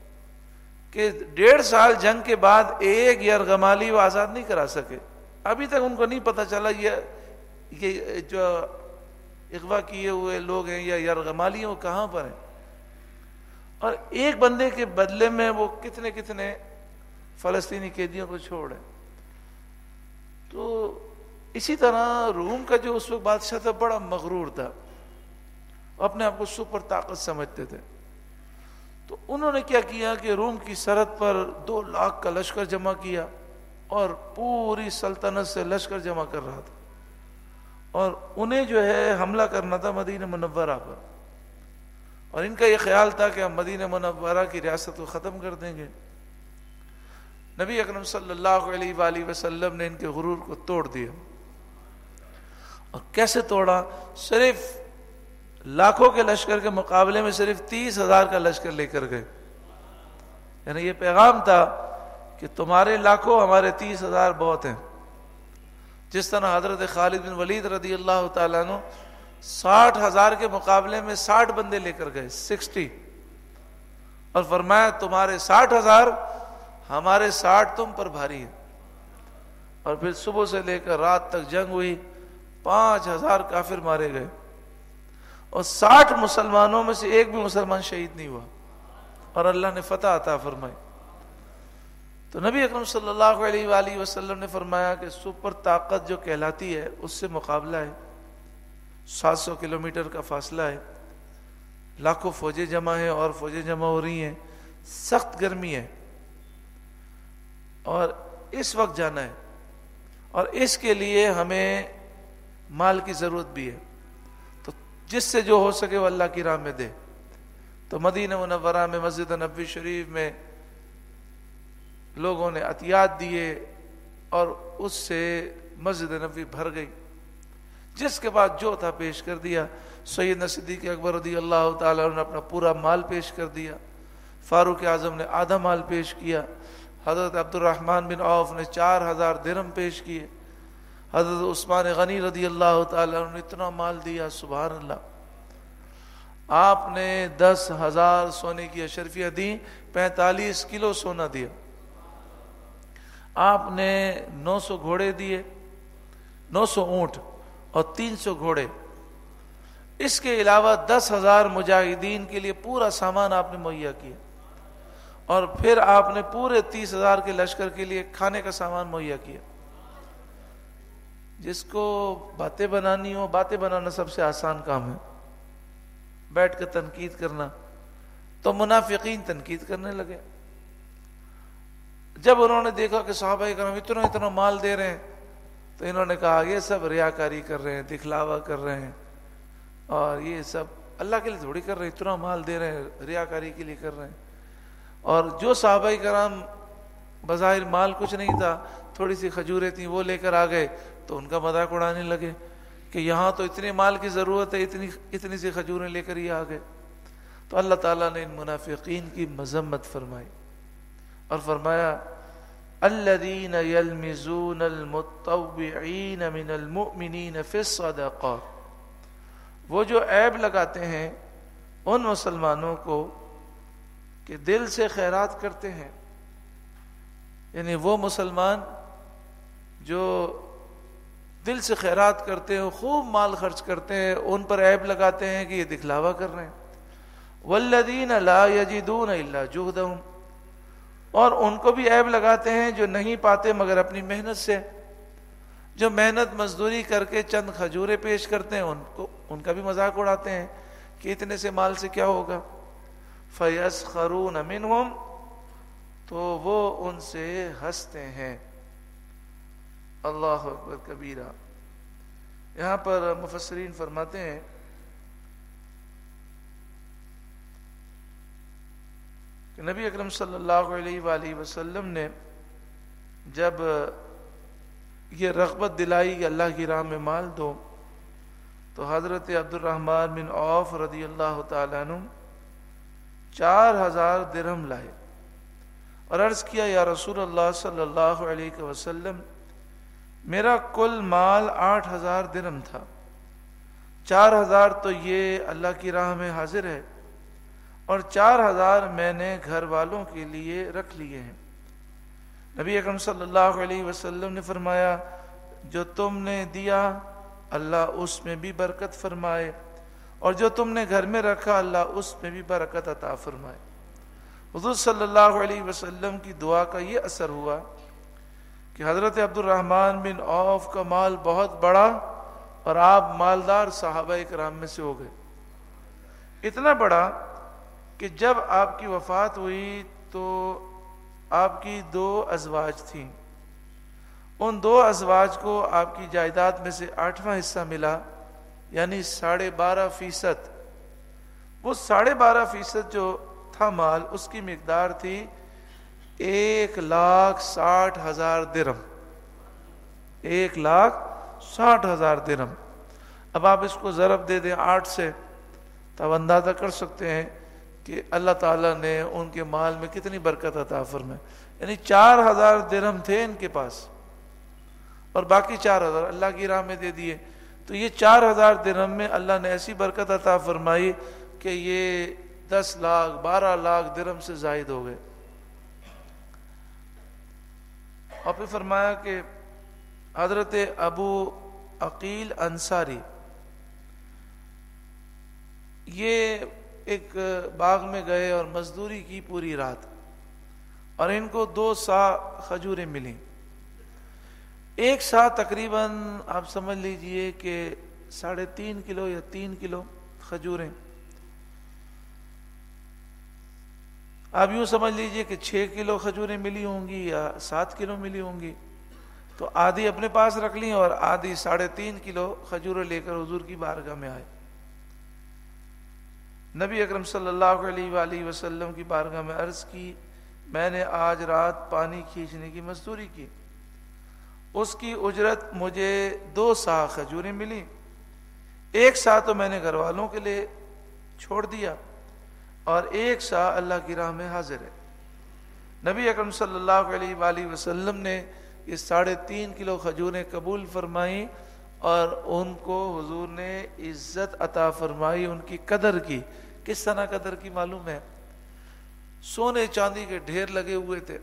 کہ 1.5 سال جنگ کے بعد ایک یرغمالی وہ آزاد نہیں کرا سکے. ابھی تک ان کو نہیں پتہ چلا یہ جو اغوا کیے ہوئے لوگ ہیں یا یرغمالی ہیں وہ کہاں پر ہیں، اور ایک بندے کے بدلے میں وہ کتنے کتنے فلسطینی قیدیوں کو چھوڑے. تو اسی طرح روم کا جو اس وقت بادشاہ تھا بڑا مغرور تھا، اپنے آپ کو سپر طاقت سمجھتے تھے. تو انہوں نے کیا کیا کہ روم کی سرحد پر 2 لاکھ کا لشکر جمع کیا اور پوری سلطنت سے لشکر جمع کر رہا تھا، اور انہیں جو ہے حملہ کرنا تھا مدینہ منورہ پر. اور ان کا یہ خیال تھا کہ ہم مدینہ منورہ کی ریاست کو ختم کر دیں گے. نبی اکرم صلی اللہ علیہ وآلہ وسلم نے ان کے غرور کو توڑ دیا. اور کیسے توڑا؟ صرف لاکھوں کے لشکر کے مقابلے میں صرف 30,000 کا لشکر لے کر گئے. یعنی یہ پیغام تھا کہ تمہارے لاکھوں ہمارے 30,000 بہت ہیں. جس طرح حضرت خالد بن ولید رضی اللہ تعالیٰ عنہ 60,000 کے مقابلے میں 60 بندے لے کر گئے، 60، اور فرمایا تمہارے 60,000 ہمارے 60 تم پر بھاری ہیں. اور پھر صبح سے لے کر رات تک جنگ ہوئی، 5,000 کافر مارے گئے، اور 60 مسلمانوں میں سے ایک بھی مسلمان شہید نہیں ہوا، اور اللہ نے فتح عطا فرمائی. تو نبی اکرم صلی اللہ علیہ وآلہ وسلم نے فرمایا کہ سپر طاقت جو کہلاتی ہے اس سے مقابلہ ہے. 700 کلومیٹر کا فاصلہ ہے، لاکھوں فوجیں جمع ہیں اور فوجیں جمع ہو رہی ہیں، سخت گرمی ہے، اور اس وقت جانا ہے، اور اس کے لیے ہمیں مال کی ضرورت بھی ہے. تو جس سے جو ہو سکے وہ اللہ کی راہ میں دے. تو مدینہ منورہ میں مسجد نبوی شریف میں لوگوں نے عطیات دیے اور اس سے مسجد نبوی بھر گئی. جس کے بعد جو تھا پیش کر دیا. سیدنا صدیق اکبر رضی اللہ تعالیٰ نے اپنا پورا مال پیش کر دیا، فاروق اعظم نے آدھا مال پیش کیا، حضرت عبد الرحمن بن عوف نے 4,000 درہم پیش کیے، حضرت عثمان غنی رضی اللہ تعالیٰ نے اتنا مال دیا سبحان اللہ. آپ نے 10,000 سونے کی اشرفیاں دیں، 45 کلو سونا دیا. آپ نے 900 گھوڑے دیے، 900 اونٹ اور 300 گھوڑے. اس کے علاوہ 10,000 مجاہدین کے لیے پورا سامان آپ نے مہیا کیا، اور پھر آپ نے پورے 30,000 کے لشکر کے لیے کھانے کا سامان مہیا کیا. جس کو باتیں بنانی ہو، باتیں بنانا سب سے آسان کام ہے، بیٹھ کر تنقید کرنا. تو منافقین تنقید کرنے لگے. جب انہوں نے دیکھا کہ صحابہ کرام اتنا اتنا مال دے رہے ہیں تو انہوں نے کہا یہ سب ریاکاری کر رہے ہیں، دکھلاوا کر رہے ہیں، اور یہ سب اللہ کے لیے تھوڑی کر رہے ہیں، اتنا مال دے رہے ہیں ریاکاری کے لیے کر رہے ہیں۔ اور جو صحابہ کرام بظاہر مال کچھ نہیں تھا، تھوڑی سی کھجوریں تھیں وہ لے کر آ گئے تو ان کا مذاق اڑانے لگے کہ یہاں تو اتنے مال کی ضرورت ہے، اتنی سی کھجوریں لے کر یہ آ گئے۔ تو اللہ تعالیٰ نے ان منافقین کی مذمت فرمائی اور فرمایا الذین یلمزون المتطوعین من المؤمنین فی الصدقات، وہ جو عیب لگاتے ہیں ان مسلمانوں کو کہ دل سے خیرات کرتے ہیں، یعنی وہ مسلمان جو دل سے خیرات کرتے ہیں، خوب مال خرچ کرتے ہیں، ان پر عیب لگاتے ہیں کہ یہ دکھلاوا کر رہے ہیں۔ والذین لا یجدون الا جہدہم، اور ان کو بھی عیب لگاتے ہیں جو نہیں پاتے مگر اپنی محنت سے، جو محنت مزدوری کر کے چند کھجوریں پیش کرتے ہیں ان کا بھی مذاق اڑاتے ہیں کہ اتنے سے مال سے کیا ہوگا۔ فَيَسْخَرُونَ مِنْهُمْ، تو وہ ان سے ہنستے ہیں۔ اللہ اکبر کبیرہ۔ یہاں پر مفسرین فرماتے ہیں کہ نبی اکرم صلی اللہ علیہ وآلہ وسلم نے جب یہ رغبت دلائی کہ اللہ کی راہ میں مال دو، تو حضرت عبد الرحمن بن عوف رضی اللہ تعالیٰ عنہ 4000 درہم لائے اور عرض کیا یا رسول اللہ صلی اللہ علیہ وسلم، میرا کل مال 8000 درہم تھا، 4000 تو یہ اللہ کی راہ میں حاضر ہے اور 4000 میں نے گھر والوں کے لیے رکھ لیے ہیں۔ نبی اکرم صلی اللہ علیہ وسلم نے فرمایا جو تم نے دیا اللہ اس میں بھی برکت فرمائے، اور جو تم نے گھر میں رکھا اللہ اس میں بھی برکت عطا فرمائے۔ حضور صلی اللہ علیہ وسلم کی دعا کا یہ اثر ہوا کہ حضرت عبد الرحمن بن عوف کا مال بہت بڑا اور آپ مالدار صحابہ کرام میں سے ہو گئے، اتنا بڑا کہ جب آپ کی وفات ہوئی تو آپ کی 2 ازواج تھیں، ان 2 ازواج کو آپ کی جائیداد میں سے 8واں حصہ ملا، یعنی 12.5%۔ وہ 12.5% جو تھا مال، اس کی مقدار تھی 1,60,000 درہم، 1,60,000 درہم۔ اب آپ اس کو ضرب دے دیں 8 سے تو آپ اندازہ کر سکتے ہیں کہ اللہ تعالیٰ نے ان کے مال میں کتنی برکت عطا فرمائی۔ یعنی 4000 درہم تھے ان کے پاس اور باقی 4000 اللہ کی راہ میں دے دیے، تو یہ 4000 درہم میں اللہ نے ایسی برکت عطا فرمائی کہ یہ 10 لاکھ 12 لاکھ درہم سے زائد ہو گئے۔ اور پھر فرمایا کہ حضرت ابو عقیل انصاری یہ ایک باغ میں گئے اور مزدوری کی پوری رات، اور ان کو 2 سا کھجوریں ملیں، ایک سا تقریباً آپ سمجھ لیجئے کہ 3.5 کلو یا 3 کلو کھجوریں، آپ یوں سمجھ لیجئے کہ 6 کلو کھجوریں ملی ہوں گی یا 7 کلو ملی ہوں گی، تو آدھی اپنے پاس رکھ لیں اور آدھی 3.5 کلو کھجوریں لے کر حضور کی بارگاہ میں آئے۔ نبی اکرم صلی اللہ علیہ وآلہ وسلم کی بارگاہ میں عرض کی میں نے آج رات پانی کھینچنے کی مزدوری کی، اس کی اجرت مجھے 2 سا کھجوریں ملی، 1 سا تو میں نے گھر والوں کے لیے چھوڑ دیا اور 1 سا اللہ کی راہ میں حاضر ہے۔ نبی اکرم صلی اللہ علیہ وآلہ وسلم نے یہ 3.5 کلو کھجوریں قبول فرمائیں اور ان کو حضور نے عزت عطا فرمائی، ان کی قدر کی۔ کس طرح قدر کی معلوم ہے؟ سونے چاندی کے ڈھیر لگے ہوئے تھے،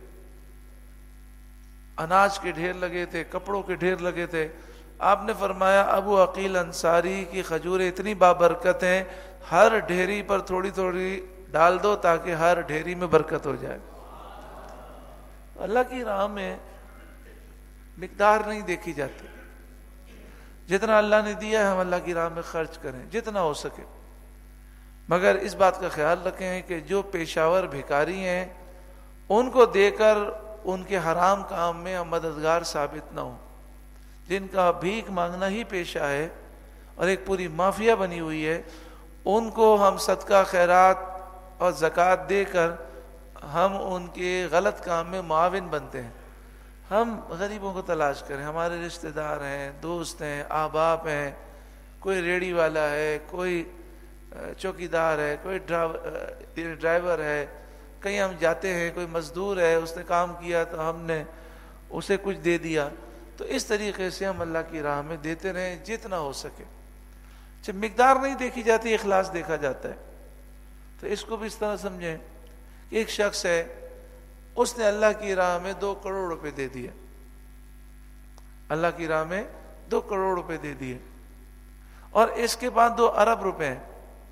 اناج کے ڈھیر لگے تھے، کپڑوں کے ڈھیر لگے تھے، آپ نے فرمایا ابو عقیل انصاری کی کھجوریں اتنی بابرکت ہیں، ہر ڈھیری پر تھوڑی تھوڑی ڈال دو تاکہ ہر ڈھیری میں برکت ہو جائے۔ اللہ کی راہ میں مقدار نہیں دیکھی جاتی، جتنا اللہ نے دیا ہے ہم اللہ کی راہ میں خرچ کریں جتنا ہو سکے، مگر اس بات کا خیال رکھیں کہ جو پیشاور بھکاری ہیں ان کو دے کر ان کے حرام کام میں ہم مددگار ثابت نہ ہوں، جن کا بھیک مانگنا ہی پیشہ ہے اور ایک پوری مافیا بنی ہوئی ہے، ان کو ہم صدقہ خیرات اور زکوٰۃ دے کر ہم ان کے غلط کام میں معاون بنتے ہیں۔ ہم غریبوں کو تلاش کریں، ہمارے رشتہ دار ہیں، دوست ہیں، احباب ہیں، کوئی ریڑھی والا ہے، کوئی چوکیدار ہے، کوئی ڈرائیور ہے، کہیں ہم جاتے ہیں، کوئی مزدور ہے، اس نے کام کیا تو ہم نے اسے کچھ دے دیا، تو اس طریقے سے ہم اللہ کی راہ میں دیتے رہیں جتنا ہو سکے۔ جب مقدار نہیں دیکھی جاتی، اخلاص دیکھا جاتا ہے۔ تو اس کو بھی اس طرح سمجھیں کہ ایک شخص ہے، اس نے اللہ کی راہ میں 2 کروڑ روپے دے دیے، اللہ کی راہ میں 2 کروڑ روپے دے دیے، اور اس کے بعد 2 ارب روپے ہیں،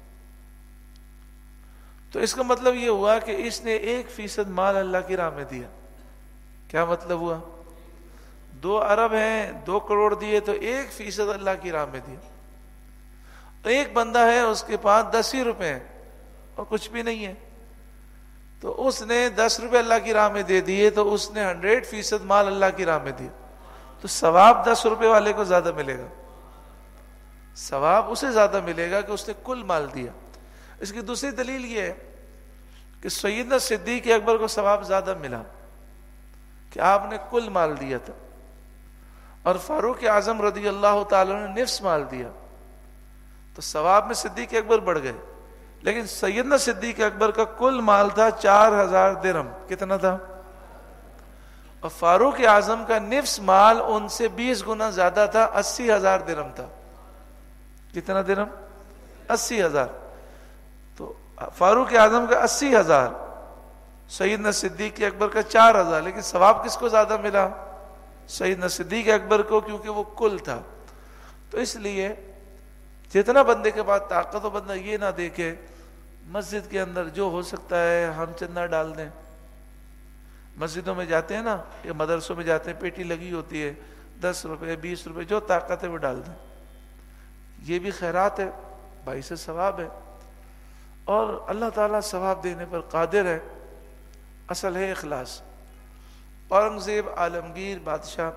تو اس کا مطلب یہ ہوا کہ اس نے 1% مال اللہ کی راہ میں دیا۔ کیا مطلب ہوا؟ 2 ارب ہیں، 2 کروڑ دیے تو 1% اللہ کی راہ میں دیا۔ ایک بندہ ہے، اس کے پاس 10 ہی روپے ہیں اور کچھ بھی نہیں ہے، تو اس نے 10 روپے اللہ کی راہ میں دے دیے، تو اس نے 100% مال اللہ کی راہ میں دیا، تو ثواب 10 روپے والے کو زیادہ ملے گا، ثواب اسے زیادہ ملے گا کہ اس نے کل مال دیا۔ اس کی دوسری دلیل یہ ہے کہ سیدنا صدیق اکبر کو ثواب زیادہ ملا کہ آپ نے کل مال دیا تھا، اور فاروق اعظم رضی اللہ تعالیٰ نے نصف مال دیا، تو ثواب میں صدیق اکبر بڑھ گئے۔ لیکن سیدنا صدیق اکبر کا کل مال تھا 4000 درہم، کتنا تھا؟ اور فاروق اعظم کا نفس مال ان سے 20 گنا زیادہ تھا، 80,000 درہم تھا۔ کتنا درہم؟ 80,000۔ تو فاروق اعظم کا 80,000، سیدنا صدیق اکبر کا 4,000، لیکن ثواب کس کو زیادہ ملا؟ سیدنا صدیق اکبر کو، کیونکہ وہ کل تھا۔ تو اس لیے جتنا بندے کے بعد طاقت ہو، بندہ یہ نہ دیکھے مسجد کے اندر جو ہو سکتا ہے ہم چندہ ڈال دیں۔ مسجدوں میں جاتے ہیں نا، یا مدرسوں میں جاتے ہیں، پیٹی لگی ہوتی ہے، 10 روپے 20 روپے جو طاقت ہے وہ ڈال دیں، یہ بھی خیرات ہے، بھائی سے ثواب ہے، اور اللہ تعالیٰ ثواب دینے پر قادر ہے۔ اصل ہے اخلاص۔ اورنگزیب عالمگیر بادشاہ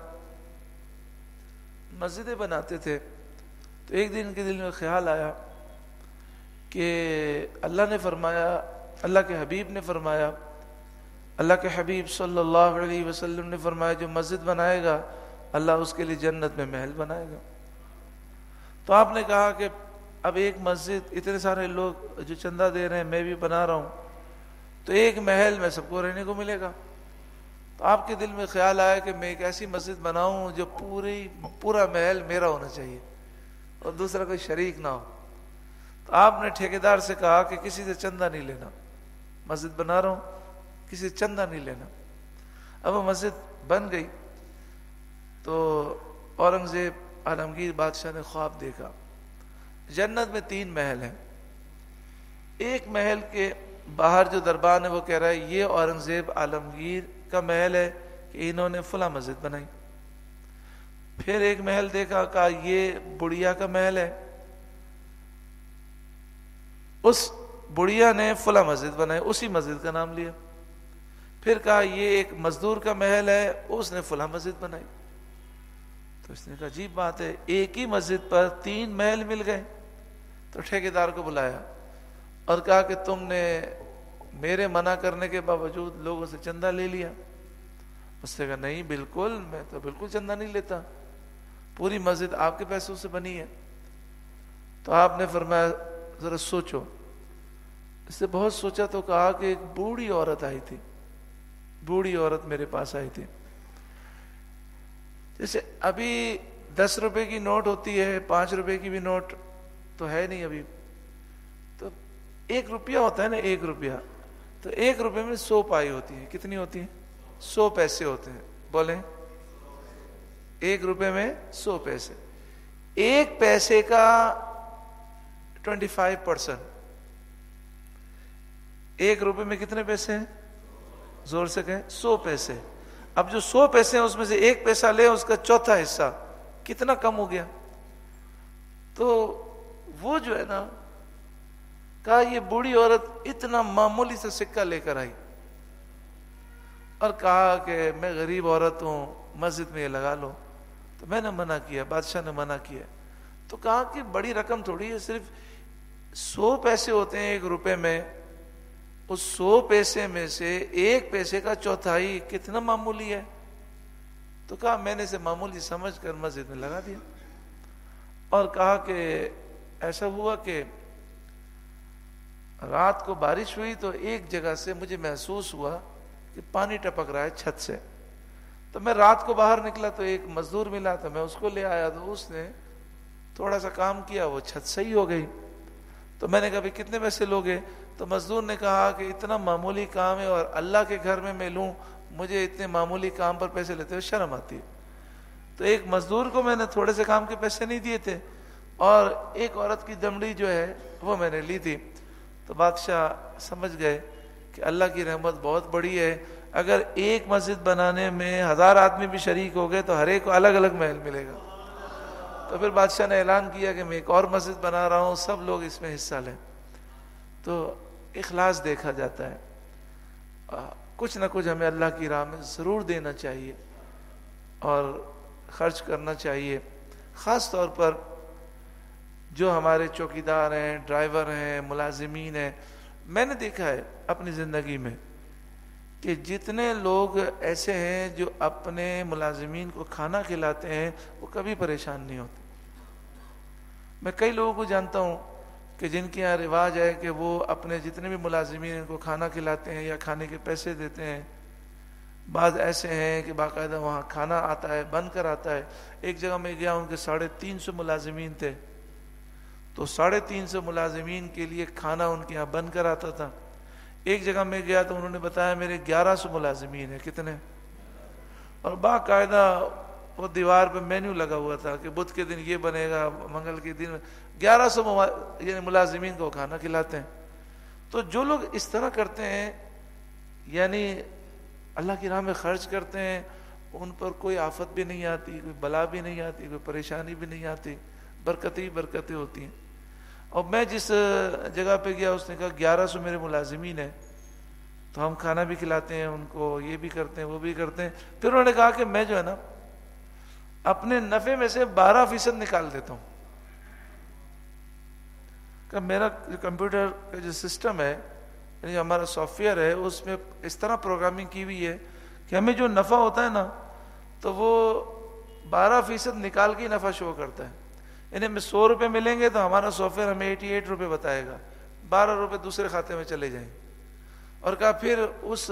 مسجدیں بناتے تھے، تو ایک دن کے دل میں خیال آیا کہ اللہ نے فرمایا، اللہ کے حبیب نے فرمایا، اللہ کے حبیب صلی اللہ علیہ وسلم نے فرمایا جو مسجد بنائے گا اللہ اس کے لیے جنت میں محل بنائے گا۔ تو آپ نے کہا کہ اب ایک مسجد، اتنے سارے لوگ جو چندہ دے رہے ہیں، میں بھی بنا رہا ہوں، تو ایک محل میں سب کو رہنے کو ملے گا۔ تو آپ کے دل میں خیال آیا کہ میں ایک ایسی مسجد بناؤں جو پورا محل میرا ہونا چاہیے اور دوسرا کوئی شریک نہ ہو۔ تو آپ نے ٹھیکیدار سے کہا کہ کسی سے چندہ نہیں لینا، مسجد بنا رہا ہوں، کسی سے چندہ نہیں لینا۔ اب وہ مسجد بن گئی، تو اورنگزیب عالمگیر بادشاہ نے خواب دیکھا، جنت میں 3 محل ہیں، ایک محل کے باہر جو دربان ہے وہ کہہ رہا ہے یہ اورنگزیب عالمگیر کا محل ہے کہ انہوں نے فلاں مسجد بنائی۔ پھر ایک محل دیکھا، کہا یہ بڑھیا کا محل ہے، اس بڑھیا نے فلاں مسجد بنائی، اسی مسجد کا نام لیا۔ پھر کہا یہ ایک مزدور کا محل ہے، اس نے فلاں مسجد بنائی۔ تو اس نے کہا عجیب بات ہے، ایک ہی مسجد پر 3 محل مل گئے۔ تو ٹھیکیدار کو بلایا اور کہا کہ تم نے میرے منع کرنے کے باوجود لوگوں سے چندہ لے لیا۔ اس نے کہا نہیں بالکل، میں تو بالکل چندہ نہیں لیتا، پوری مسجد آپ کے پیسوں سے بنی ہے۔ تو آپ نے فرمایا ذرا سوچو۔ اس نے بہت سوچا تو کہا کہ ایک بوڑھی عورت آئی تھی، بوڑھی عورت میرے پاس آئی تھی، جیسے ابھی 10 روپے کی نوٹ ہوتی ہے، 5 روپے کی بھی نوٹ تو ہے نہیں ابھی، تو 1 روپیہ ہوتا ہے نا، 1 روپیہ، تو 1 روپے میں 100 پائی ہوتی ہے۔ کتنی ہوتی ہیں؟ 100 پیسے ہوتے ہیں، بولیں 1 روپے میں 100 پیسے، 1 پیسے کا 25%، 1 روپے میں کتنے پیسے ہیں؟ زور سے کہیں 100 پیسے۔ اب جو 100 پیسے ہیں اس میں سے 1 پیسہ لے، اس کا چوتھا حصہ کتنا کم ہو گیا؟ تو وہ جو ہے نا، کہا یہ بوڑھی عورت اتنا معمولی سا سکہ لے کر آئی، اور کہا کہ میں غریب عورت ہوں، مسجد میں یہ لگا لو. تو میں نے منع کیا، بادشاہ نے منع کیا. تو کہا کہ بڑی رقم تھوڑی ہے، صرف 100 پیسے ہوتے ہیں 1 روپے میں، اس 100 پیسے میں سے 1 پیسے کا چوتھائی کتنا معمولی ہے. تو کہا میں نے اسے معمولی سمجھ کر مسجد میں لگا دیا. اور کہا کہ ایسا ہوا کہ رات کو بارش ہوئی تو ایک جگہ سے مجھے محسوس ہوا کہ پانی ٹپک رہا ہے چھت سے. تو میں رات کو باہر نکلا تو ایک مزدور ملا، تو میں اس کو لے آیا، تو اس نے تھوڑا سا کام کیا، وہ چھت صحیح ہو گئی. تو میں نے کہا بھائی کتنے پیسے لوگے؟ تو مزدور نے کہا کہ اتنا معمولی کام ہے اور اللہ کے گھر میں لوں، مجھے اتنے معمولی کام پر پیسے لیتے ہوئے شرم آتی ہے. تو ایک مزدور کو میں نے تھوڑے سے کام کے پیسے نہیں دیے تھے، اور ایک عورت کی دمڑی جو ہے وہ میں نے لی تھی. تو بادشاہ سمجھ گئے کہ اللہ کی رحمت بہت بڑی ہے، اگر ایک مسجد بنانے میں 1000 آدمی بھی شریک ہو گئے تو ہر ایک کو الگ الگ محل ملے گا. تو پھر بادشاہ نے اعلان کیا کہ میں ایک اور مسجد بنا رہا ہوں، سب لوگ اس میں حصہ لیں. تو اخلاص دیکھا جاتا ہے. کچھ نہ کچھ ہمیں اللہ کی راہ میں ضرور دینا چاہیے اور خرچ کرنا چاہیے. خاص طور پر جو ہمارے چوکیدار ہیں، ڈرائیور ہیں، ملازمین ہیں. میں نے دیکھا ہے اپنی زندگی میں کہ جتنے لوگ ایسے ہیں جو اپنے ملازمین کو کھانا کھلاتے ہیں وہ کبھی پریشان نہیں ہوتے. میں کئی لوگوں کو جانتا ہوں کہ جن کے یہاں رواج ہے کہ وہ اپنے جتنے بھی ملازمین ان کو کھانا کھلاتے ہیں یا کھانے کے پیسے دیتے ہیں. بعض ایسے ہیں کہ باقاعدہ وہاں کھانا آتا ہے، بن کر آتا ہے. ایک جگہ میں گیا، ان کے 350 ملازمین تھے، تو 350 ملازمین کے لیے کھانا ان کے یہاں بن کر آتا تھا. ایک جگہ میں گیا تو انہوں نے بتایا میرے 1100 ملازمین ہیں. کتنے؟ اور باقاعدہ وہ دیوار پہ مینیو لگا ہوا تھا کہ بدھ کے دن یہ بنے گا، منگل کے دن 1100 یعنی ملازمین کو کھانا کھلاتے ہیں. تو جو لوگ اس طرح کرتے ہیں، یعنی اللہ کی راہ میں خرچ کرتے ہیں، ان پر کوئی آفت بھی نہیں آتی، کوئی بلا بھی نہیں آتی، کوئی پریشانی بھی نہیں آتی، برکتیں برکتیں ہوتی ہیں. اور میں جس جگہ پہ گیا اس نے کہا 1100 میرے ملازمین ہیں، تو ہم کھانا بھی کھلاتے ہیں ان کو، یہ بھی کرتے ہیں وہ بھی کرتے ہیں. پھر انہوں نے کہا کہ میں جو ہے نا اپنے نفع میں سے 12% نکال دیتا ہوں. کہ میرا کمپیوٹر کا جو سسٹم ہے، یعنی ہمارا سافٹ ویئر ہے، اس میں اس طرح پروگرامنگ کی ہوئی ہے کہ ہمیں جو نفع ہوتا ہے نا تو وہ 12% نکال کے نفع شو کرتا ہے. یعنی ہمیں 100 روپے ملیں گے تو ہمارا سافٹ ویئر ہمیں 88 روپے بتائے گا، 12 روپے دوسرے کھاتے میں چلے جائیں. اور کہا پھر اس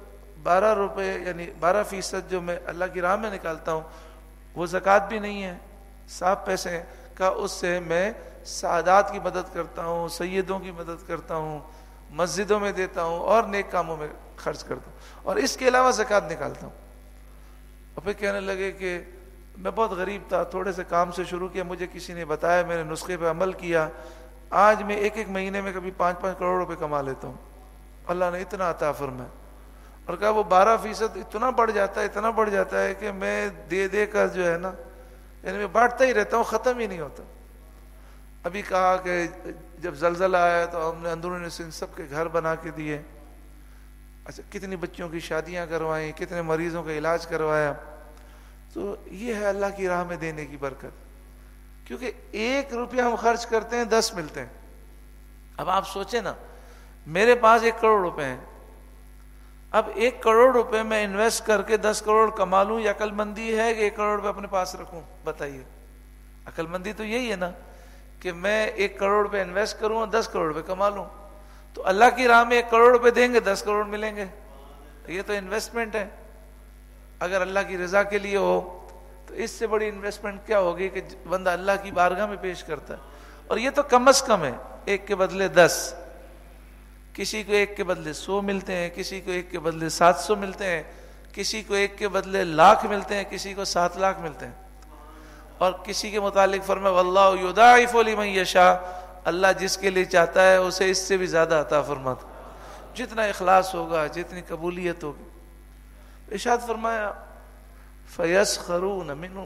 12 روپے یعنی 12% جو میں اللہ کی راہ میں نکالتا ہوں وہ زکوٰۃ بھی نہیں ہے، صاف پیسے ہیں. کہا اس سے میں سعادات کی مدد کرتا ہوں، سیدوں کی مدد کرتا ہوں، مسجدوں میں دیتا ہوں اور نیک کاموں میں خرچ کرتا ہوں، اور اس کے علاوہ زکوٰۃ نکالتا ہوں. اور پھر کہنے لگے کہ میں بہت غریب تھا، تھوڑے سے کام سے شروع کیا، مجھے کسی نے بتایا، میں نے نسخے پہ عمل کیا، آج میں ایک مہینے میں کبھی 5-5 کروڑ روپے کما لیتا ہوں. اللہ نے اتنا عطا فرمایا. اور کہا وہ 12% اتنا بڑھ جاتا ہے کہ میں دے دے کر جو ہے نا، یعنی میں بانٹتا ہی رہتا ہوں، ختم ہی نہیں ہوتا. ابھی کہا کہ جب زلزلہ آیا تو ہم نے اندرونی سب کے گھر بنا کے دیے. اچھا کتنی بچیوں کی شادیاں کروائیں، کتنے مریضوں کا علاج کروایا. تو یہ ہے اللہ کی راہ میں دینے کی برکت، کیونکہ 1 روپیہ ہم خرچ کرتے ہیں 10 ملتے ہیں. اب آپ سوچیں نا، میرے پاس 1 کروڑ روپے ہیں، اب 1 کروڑ روپے میں انویسٹ کر کے 10 کروڑ کما لوں، یہ عقل مندی ہے کہ 1 کروڑ روپے اپنے پاس رکھوں؟ بتائیے. عقل مندی تو یہی ہے نا کہ میں 1 کروڑ روپے انویسٹ کروں اور 10 کروڑ روپے کما لوں. تو اللہ کی راہ میں 1 کروڑ روپے دیں گے 10 کروڑ ملیں گے. یہ تو انویسٹمنٹ ہے. اگر اللہ کی رضا کے لیے ہو تو اس سے بڑی انویسٹمنٹ کیا ہوگی کہ بندہ اللہ کی بارگاہ میں پیش کرتا ہے. اور یہ تو کم از کم ہے، 1 کے بدلے 10، کسی کو 1 کے بدلے 100 ملتے ہیں، کسی کو 1 کے بدلے 700 ملتے ہیں، کسی کو 1 کے بدلے لاکھ ملتے ہیں، کسی کو 7 لاکھ ملتے ہیں. اور کسی کے متعلق فرمایا واللہ یضاعف لمن یشاء، اللہ جس کے لیے چاہتا ہے اسے اس سے بھی زیادہ عطا فرماتا. جتنا اخلاص ہوگا، جتنی قبولیت ہوگی. ارشاد فرمایا فَيَسْخَرُونَ مِنْهُمْ.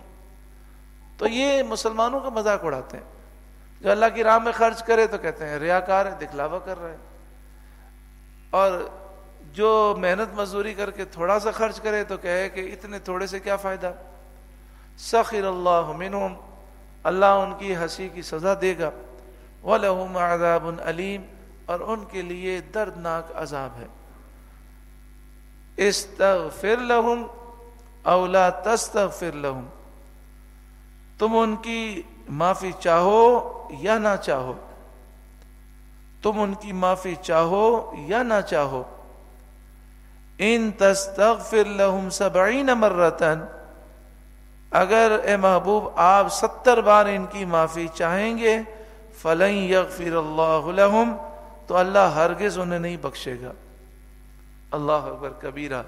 تو یہ مسلمانوں کا مذاق اڑاتے ہیں. جو اللہ کی راہ میں خرچ کرے تو کہتے ہیں ریاکار ہے، دکھلاوا کر رہے ہیں. اور جو محنت مزدوری کر کے تھوڑا سا خرچ کرے تو کہے کہ اتنے تھوڑے سے کیا فائدہ. سخر اللہ منہم، اللہ ان کی ہنسی کی سزا دے گا. وَلَهُمْ عَذَابٌ علیم، اور ان کے لیے دردناک عذاب ہے. استغفر لہم او لا تستغفر لہم، تم ان کی معافی چاہو یا نہ چاہو، تم ان کی معافی چاہو یا نہ چاہو. ان تستغفر لہم 70 مرتن، اگر اے محبوب آپ 70 بار ان کی معافی چاہیں گے، فلن یغفر اللہ لہم، تو اللہ ہرگز انہیں نہیں بخشے گا. اللہ اکبر کبیرہ.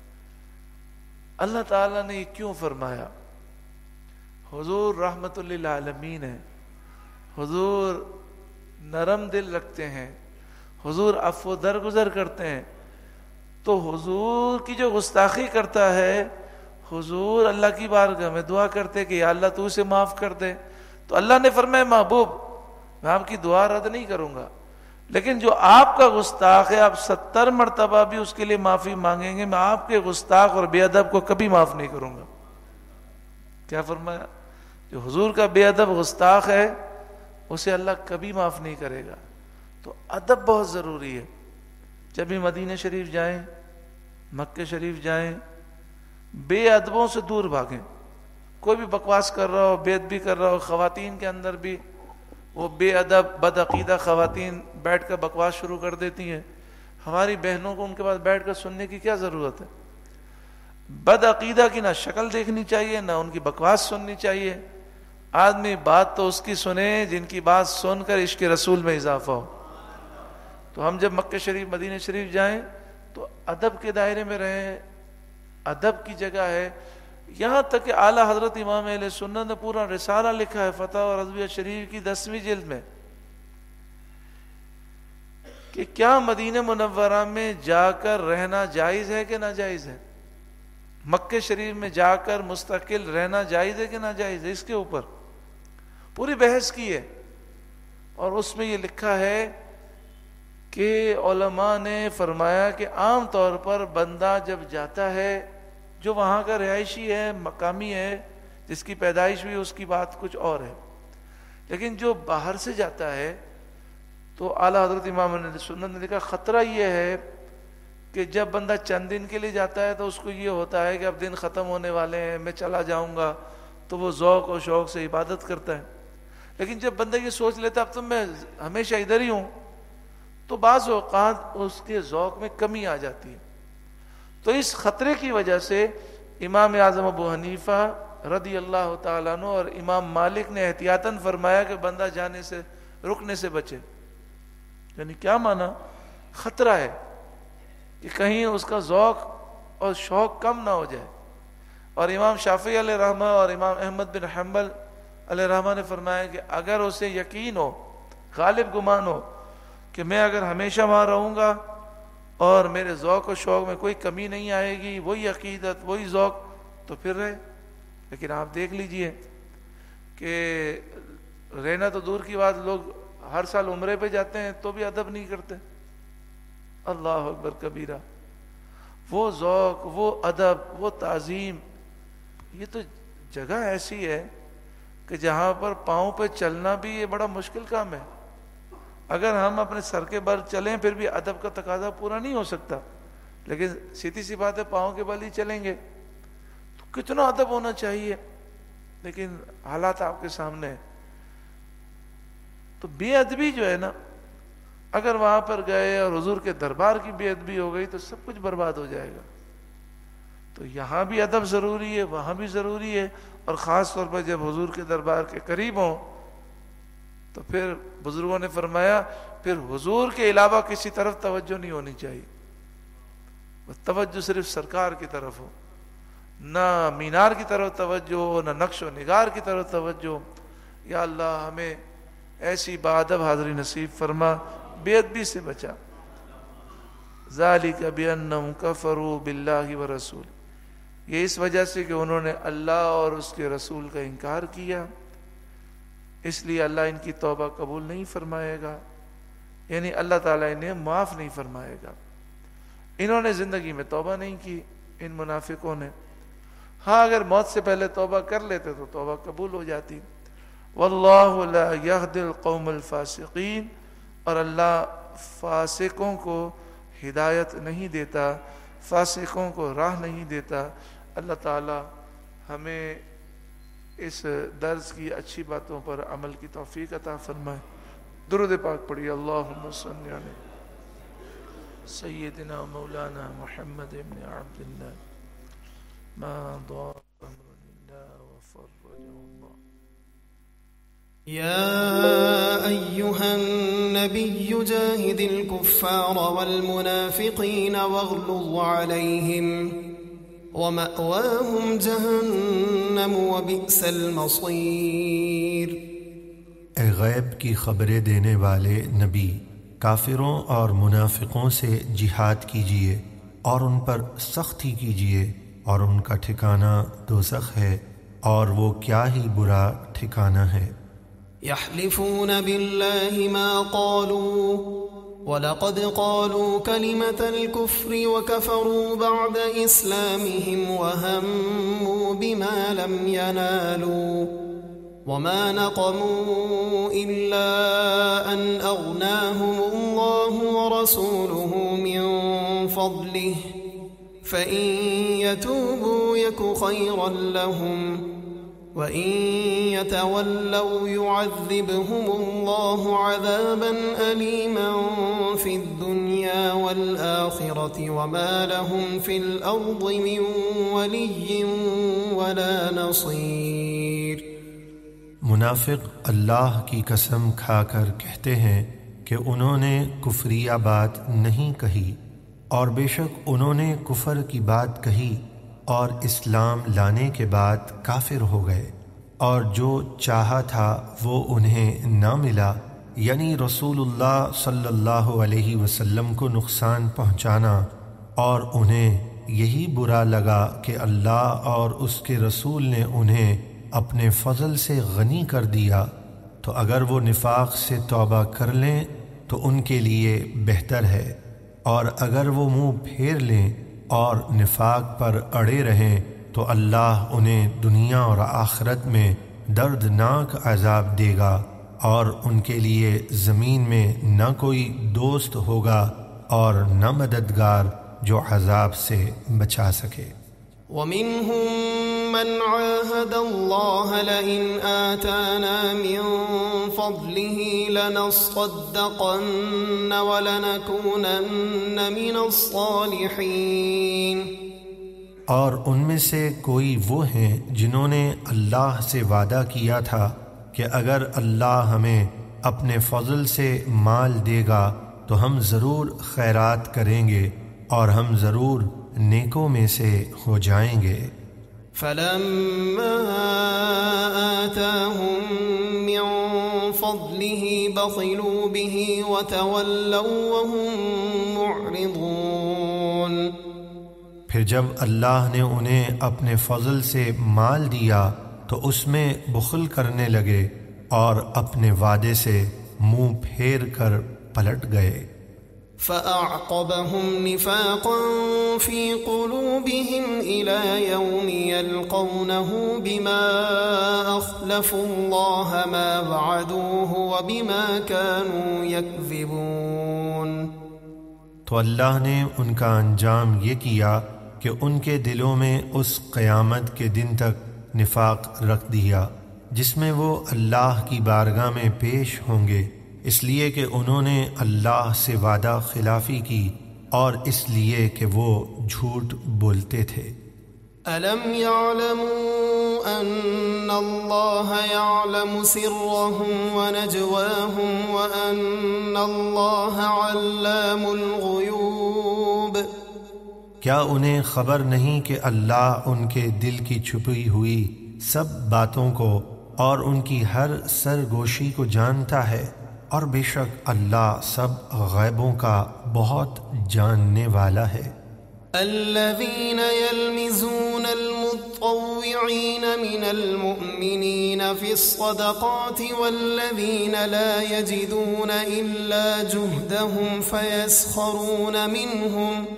اللہ تعالیٰ نے یہ کیوں فرمایا؟ حضور رحمت للعالمین ہے، حضور نرم دل رکھتے ہیں، حضور عفو درگزر کرتے ہیں. تو حضور کی جو گستاخی کرتا ہے، حضور اللہ کی بارگاہ میں دعا کرتے کہ یا اللہ تو اسے معاف کر دے. تو اللہ نے فرمایا محبوب میں آپ کی دعا رد نہیں کروں گا، لیکن جو آپ کا گستاخ ہے آپ 70 مرتبہ بھی اس کے لیے معافی مانگیں گے، میں آپ کے گستاخ اور بے ادب کو کبھی معاف نہیں کروں گا. کیا فرمایا؟ جو حضور کا بے ادب گستاخ ہے اسے اللہ کبھی معاف نہیں کرے گا. تو ادب بہت ضروری ہے. جب بھی مدینہ شریف جائیں، مکہ شریف جائیں، بے ادبوں سے دور بھاگیں. کوئی بھی بکواس کر رہا ہو، بے ادبی کر رہا ہو، خواتین کے اندر بھی وہ بے ادب بد عقیدہ خواتین بیٹھ کر بکواس شروع کر دیتی ہیں. ہماری بہنوں کو ان کے پاس بیٹھ کر سننے کی کیا ضرورت ہے؟ بد عقیدہ کی نہ شکل دیکھنی چاہیے، نہ ان کی بکواس سننی چاہیے. آدمی بات تو اس کی سنے جن کی بات سن کر عشق رسول میں اضافہ ہو. تو ہم جب مکہ شریف مدینہ شریف جائیں تو ادب کے دائرے میں رہیں، ادب کی جگہ ہے. یہاں تک کہ اعلیٰ حضرت امام اہل سنت نے پورا رسالہ لکھا ہے فتح و رضویہ شریف کی 10ویں جلد میں کہ کیا مدینہ منورہ میں جا کر رہنا جائز ہے کہ ناجائز ہے، مکہ شریف میں جا کر مستقل رہنا جائز ہے کہ ناجائز ہے. اس کے اوپر پوری بحث کی ہے. اور اس میں یہ لکھا ہے کہ علماء نے فرمایا کہ عام طور پر بندہ جب جاتا ہے، جو وہاں کا رہائشی ہے، مقامی ہے، جس کی پیدائش ہوئی اس کی بات کچھ اور ہے، لیکن جو باہر سے جاتا ہے تو اعلیٰ حضرت امام سنت نے لکھا خطرہ یہ ہے کہ جب بندہ چند دن کے لیے جاتا ہے تو اس کو یہ ہوتا ہے کہ اب دن ختم ہونے والے ہیں، میں چلا جاؤں گا، تو وہ ذوق و شوق سے عبادت کرتا ہے. لیکن جب بندہ یہ سوچ لیتا اب تو میں ہمیشہ ادھر ہی ہوں، تو بعض اوقات اس کے ذوق میں کمی آ جاتی ہے. تو اس خطرے کی وجہ سے امام اعظم ابو حنیفہ رضی اللہ تعالیٰ عنہ اور امام مالک نے احتیاطاً فرمایا کہ بندہ جانے سے رکنے سے بچے. یعنی کیا مانا؟ خطرہ ہے کہ کہیں اس کا ذوق اور شوق کم نہ ہو جائے. اور امام شافعی علیہ رحمہ اور امام احمد بن حنبل علیہ رحمہ نے فرمایا کہ اگر اسے یقین ہو، غالب گمان ہو کہ میں اگر ہمیشہ وہاں رہوں گا اور میرے ذوق و شوق میں کوئی کمی نہیں آئے گی، وہی عقیدت وہی ذوق، تو پھر رہے. لیکن آپ دیکھ لیجئے کہ رہنا تو دور کی بات، لوگ ہر سال عمرے پہ جاتے ہیں تو بھی ادب نہیں کرتے. اللہ اکبر کبیرہ. وہ ذوق، وہ ادب، وہ تعظیم، یہ تو جگہ ایسی ہے کہ جہاں پر پاؤں پہ چلنا بھی یہ بڑا مشکل کام ہے. اگر ہم اپنے سر کے بل چلیں پھر بھی ادب کا تقاضا پورا نہیں ہو سکتا، لیکن سیدھی سی بات ہے پاؤں کے بل ہی چلیں گے تو کتنا ادب ہونا چاہیے. لیکن حالات آپ کے سامنے ہیں. تو بے ادبی جو ہے نا، اگر وہاں پر گئے اور حضور کے دربار کی بے ادبی ہو گئی تو سب کچھ برباد ہو جائے گا. تو یہاں بھی ادب ضروری ہے، وہاں بھی ضروری ہے. اور خاص طور پر جب حضور کے دربار کے قریب ہوں تو پھر بزرگوں نے فرمایا پھر حضور کے علاوہ کسی طرف توجہ نہیں ہونی چاہیے. توجہ صرف سرکار کی طرف ہو، نہ مینار کی طرف توجہ ہو، نہ نقش و نگار کی طرف توجہ ہو. یا اللہ ہمیں ایسی بادب حاضری نصیب فرما، بے ادبی سے بچا. ذالک بأنہم کفروا باللہ ورسول، یہ اس وجہ سے کہ انہوں نے اللہ اور اس کے رسول کا انکار کیا، اس لیے اللہ ان کی توبہ قبول نہیں فرمائے گا، یعنی اللہ تعالیٰ انہیں معاف نہیں فرمائے گا. انہوں نے زندگی میں توبہ نہیں کی ان منافقوں نے. ہاں اگر موت سے پہلے توبہ کر لیتے تو توبہ قبول ہو جاتی. واللہ لا یہدی القوم الفاسقین، اور اللہ فاسقوں کو ہدایت نہیں دیتا، فاسقوں کو راہ نہیں دیتا. اللہ تعالی ہمیں اس درس کی اچھی باتوں پر عمل کی توفیق عطا فرمائے. درود پاک پڑھیے. اللہم صلی علی سیدنا مولانا محمد ابن عبد اللہ ما ضاق امر اللہ وفرجه اللہ. يا أيها النبي جاهد الكفار والمنافقين واغلظ عليهم ومأواهم جهنم وبئس المصير. اے غیب کی خبریں دینے والے نبی، کافروں اور منافقوں سے جہاد کیجیے اور ان پر سختی کیجیے، اور ان کا ٹھکانہ دوزخ ہے، اور وہ کیا ہی برا ٹھکانہ ہے. يحلفون بالله ما قالوا ولقد قالوا كلمة الكفر وكفروا بعد إسلامهم وهموا بما لم ينالوا وما نقموا إلا أن أغناهم الله ورسوله من فضله فإن يتوبوا يك خيرا لهم وَإِن يَتَوَلَّوْا يُعَذِّبْهُمُ اللَّهُ عَذَابًا أَلِيمًا فِي الدُّنْيَا وَالْآخِرَةِ وَمَا لَهُمْ فِي الْأَرْضِ مِنْ وَلِيٍّ وَلَا نَصِيرٍ. منافق اللہ کی قسم کھا کر کہتے ہیں کہ انہوں نے کفریہ بات نہیں کہی، اور بے شک انہوں نے کفر کی بات کہی اور اسلام لانے کے بعد کافر ہو گئے، اور جو چاہا تھا وہ انہیں نہ ملا، یعنی رسول اللہ صلی اللہ علیہ وسلم کو نقصان پہنچانا، اور انہیں یہی برا لگا کہ اللہ اور اس کے رسول نے انہیں اپنے فضل سے غنی کر دیا. تو اگر وہ نفاق سے توبہ کر لیں تو ان کے لیے بہتر ہے، اور اگر وہ منہ پھیر لیں اور نفاق پر اڑے رہیں تو اللہ انہیں دنیا اور آخرت میں دردناک عذاب دے گا، اور ان کے لیے زمین میں نہ کوئی دوست ہوگا اور نہ مددگار جو عذاب سے بچا سکے. وَمِنْهُمْ مَنْ عَاهَدَ اللَّهَ لَئِنْ آتَانَا مِنْ فَضْلِهِ لَنَصَّدَّقَنَّ وَلَنَكُونَنَّ مِنَ الصَّالِحِينَ. اور ان میں سے کوئی وہ ہیں جنہوں نے اللہ سے وعدہ کیا تھا کہ اگر اللہ ہمیں اپنے فضل سے مال دے گا تو ہم ضرور خیرات کریں گے اور ہم ضرور نیکوں میں سے ہو جائیں گے. فَلَمَّا آتَاهُم مِّن فَضْلِهِ بَخِلُوا بِهِ وَتَوَلَّوْا وَهُم مُّعْرِضُونَ. پھر جب اللہ نے انہیں اپنے فضل سے مال دیا تو اس میں بخل کرنے لگے اور اپنے وعدے سے منہ پھیر کر پلٹ گئے. فَأَعْقَبَهُمْ نِفَاقًا فِي قُلُوبِهِمْ إِلَى يَوْمِ يَلْقَوْنَهُ بِمَا أَخْلَفُوا اللَّهَ مَا وَعَدُوهُ وَبِمَا كَانُوا يَكْذِبُونَ. تو اللہ نے ان کا انجام یہ کیا کہ ان کے دلوں میں اس قیامت کے دن تک نفاق رکھ دیا جس میں وہ اللہ کی بارگاہ میں پیش ہوں گے، اس لیے کہ انہوں نے اللہ سے وعدہ خلافی کی اور اس لیے کہ وہ جھوٹ بولتے تھے. أَلَمْ يَعْلَمُوا أَنَّ اللَّهَ يَعْلَمُ سِرَّهُمْ وَنَجْوَاهُمْ وَأَنَّ اللَّهَ عَلَّامُ الْغُيُوبِ. کیا انہیں خبر نہیں کہ اللہ ان کے دل کی چھپی ہوئی سب باتوں کو اور ان کی ہر سرگوشی کو جانتا ہے، اور بے شک اللہ سب غیبوں کا بہت جاننے والا ہے. الذين يلمزون المتطوعين من المؤمنين في الصدقات والذين لا يجدون إلا جهدهم فيسخرون منهم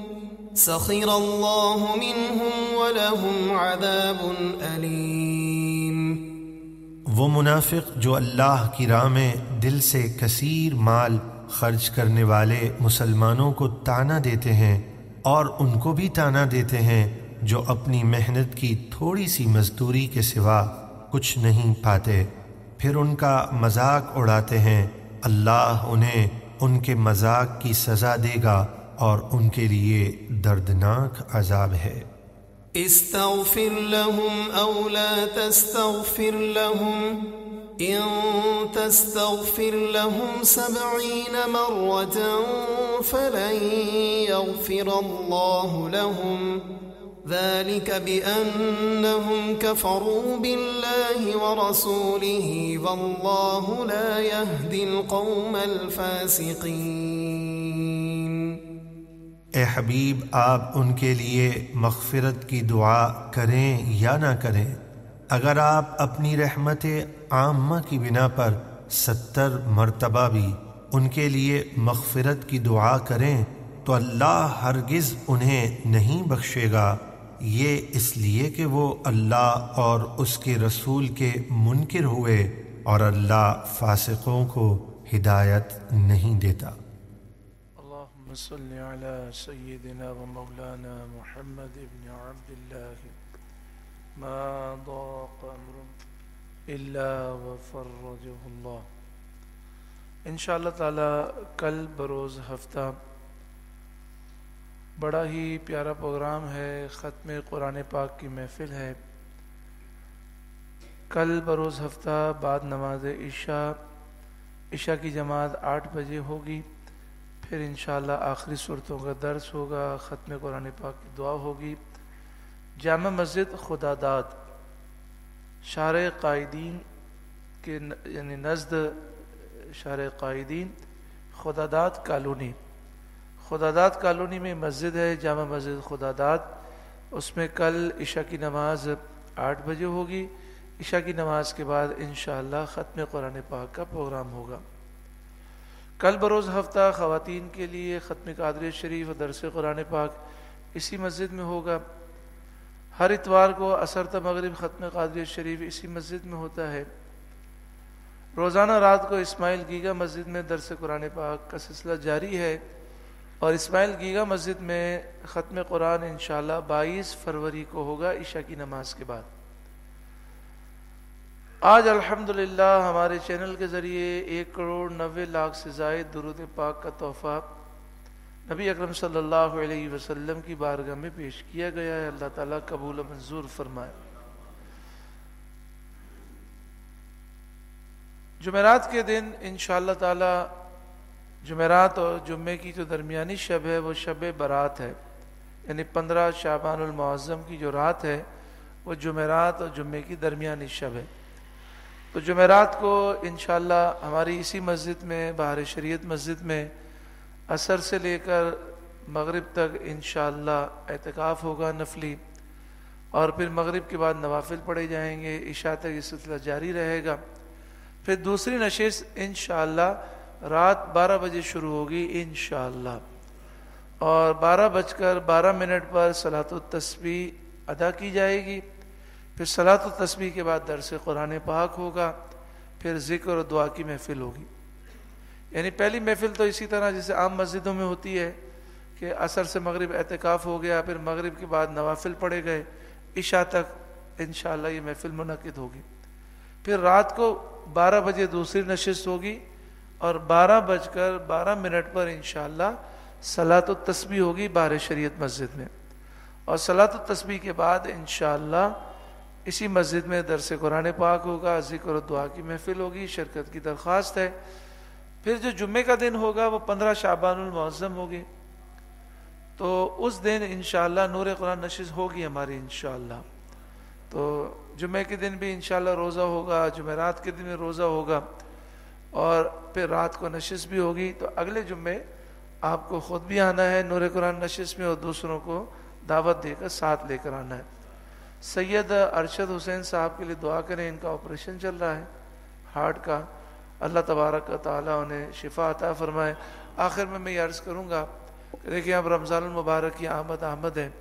سخر اللہ منہم ولہم عذاب علیم۔ وہ منافق جو اللہ کی راہ میں دل سے کثیر مال خرچ کرنے والے مسلمانوں کو طعنہ دیتے ہیں اور ان کو بھی طعنہ دیتے ہیں جو اپنی محنت کی تھوڑی سی مزدوری کے سوا کچھ نہیں پاتے، پھر ان کا مذاق اڑاتے ہیں، اللہ انہیں ان کے مذاق کی سزا دے گا اور ان کے لیے دردناک عذاب ہے۔ استغفر لهم او لا تستغفر لهم ان تستغفر لهم 70 مرة فلن يغفر الله لهم ذلك بأنهم كفروا بالله ورسوله والله لا يهدي القوم الفاسقين۔ اے حبیب، آپ ان کے لیے مغفرت کی دعا کریں یا نہ کریں، اگر آپ اپنی رحمت عامہ کی بنا پر 70 مرتبہ بھی ان کے لیے مغفرت کی دعا کریں تو اللہ ہرگز انہیں نہیں بخشے گا، یہ اس لیے کہ وہ اللہ اور اس کے رسول کے منکر ہوئے اور اللہ فاسقوں کو ہدایت نہیں دیتا۔ اللهم صل على سيدنا ومولانا محمد بن عبد الله ما ضاق امر الا وفرجه الله۔ انشاءاللہ تعالی کل بروز ہفتہ بڑا ہی پیارا پروگرام ہے، ختم قرآن پاک کی محفل ہے۔ کل بروز ہفتہ بعد نماز عشاء کی جماعت 8 بجے ہوگی، پھر انشاءاللہ آخری صورتوں کا درس ہوگا، ختم قرآن پاک کی دعا ہوگی۔ جامع مسجد خداداد شارع قائدین کے یعنی نزد شارع قائدین خداداد کالونی، خداداد کالونی میں مسجد ہے جامع مسجد خداداد، اس میں کل عشاء کی نماز 8 بجے ہوگی۔ عشاء کی نماز کے بعد انشاءاللہ ختم قرآن پاک کا پروگرام ہوگا۔ کل بروز ہفتہ خواتین کے لیے ختم قادریہ شریف اور درس قرآن پاک اسی مسجد میں ہوگا۔ ہر اتوار کو عصر تا مغرب ختم قادریہ شریف اسی مسجد میں ہوتا ہے۔ روزانہ رات کو اسماعیل گیگا مسجد میں درس قرآن پاک کا سلسلہ جاری ہے، اور اسماعیل گیگا مسجد میں ختم قرآن انشاءاللہ 22 فروری کو ہوگا عشاء کی نماز کے بعد۔ آج الحمدللہ ہمارے چینل کے ذریعے 1,90,00,000 سے زائد درود پاک کا تحفہ نبی اکرم صلی اللہ علیہ وسلم کی بارگاہ میں پیش کیا گیا ہے، اللہ تعالیٰ قبول و منظور فرمائے۔ جمعرات کے دن انشاءاللہ تعالیٰ جمعرات اور جمعے کی جو درمیانی شب ہے وہ شب برات ہے، یعنی 15 شعبان المعظم کی جو رات ہے وہ جمعرات اور جمعے کی درمیانی شب ہے۔ تو جمعرات کو انشاءاللہ ہماری اسی مسجد میں بہار شریعت مسجد میں عصر سے لے کر مغرب تک انشاءاللہ اعتکاف ہوگا نفلی، اور پھر مغرب کے بعد نوافل پڑھے جائیں گے، عشاء تک یہ سلسلہ جاری رہے گا۔ پھر دوسری نشست انشاءاللہ رات 12 بجے شروع ہوگی انشاءاللہ، اور 12:12 پر صلاۃ التسبیح ادا کی جائے گی۔ پھر صلاۃ التسبیح کے بعد درس قرآن پاک ہوگا، پھر ذکر و دعا کی محفل ہوگی۔ یعنی پہلی محفل تو اسی طرح جیسے عام مسجدوں میں ہوتی ہے کہ عصر سے مغرب اعتکاف ہو گیا، پھر مغرب کے بعد نوافل پڑھے گئے، عشاء تک انشاءاللہ یہ محفل منعقد ہوگی۔ پھر رات کو 12 بجے دوسری نشست ہوگی، اور 12:12 پر انشاءاللہ صلاۃ التسبیح ہوگی بہار شریعت مسجد میں، اور صلاۃ التسبیح کے بعد انشاءاللہ اسی مسجد میں درس قرآن پاک ہوگا، ذکر و دعا کی محفل ہوگی، شرکت کی درخواست ہے۔ پھر جو جمعے کا دن ہوگا وہ 15 شعبان المعظم ہوگی، تو اس دن انشاءاللہ نور قرآن نشست ہوگی ہماری انشاءاللہ۔ تو جمعے کے دن بھی انشاءاللہ روزہ ہوگا، جمعرات کے دن بھی روزہ ہوگا، اور پھر رات کو نشست بھی ہوگی۔ تو اگلے جمعے آپ کو خود بھی آنا ہے نور قرآن نشست میں، اور دوسروں کو دعوت دے کر ساتھ لے کر آنا ہے۔ سید ارشد حسین صاحب کے لیے دعا کریں، ان کا آپریشن چل رہا ہے ہارٹ کا، اللہ تبارک و تعالیٰ انہیں شفا عطا فرمائے۔ آخر میں یہ عرض کروں گا دیکھیں اب رمضان المبارک کی آمد ہے.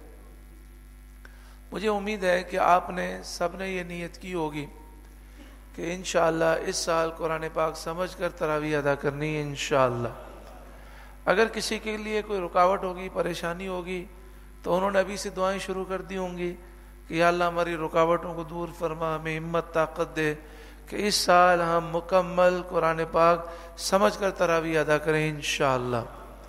مجھے امید ہے کہ آپ نے سب نے یہ نیت کی ہوگی کہ انشاءاللہ اس سال قرآن پاک سمجھ کر تراویح ادا کرنی ہے انشاءاللہ. اگر کسی کے لیے کوئی رکاوٹ ہوگی، پریشانی ہوگی، تو انہوں نے ابھی سے دعائیں شروع کر دی ہوں گی کہ یا اللہ ہماری رکاوٹوں کو دور فرما، ہمیں ہمت طاقت دے کہ اس سال ہم مکمل قرآن پاک سمجھ کر تراویح ادا کریں انشاءاللہ.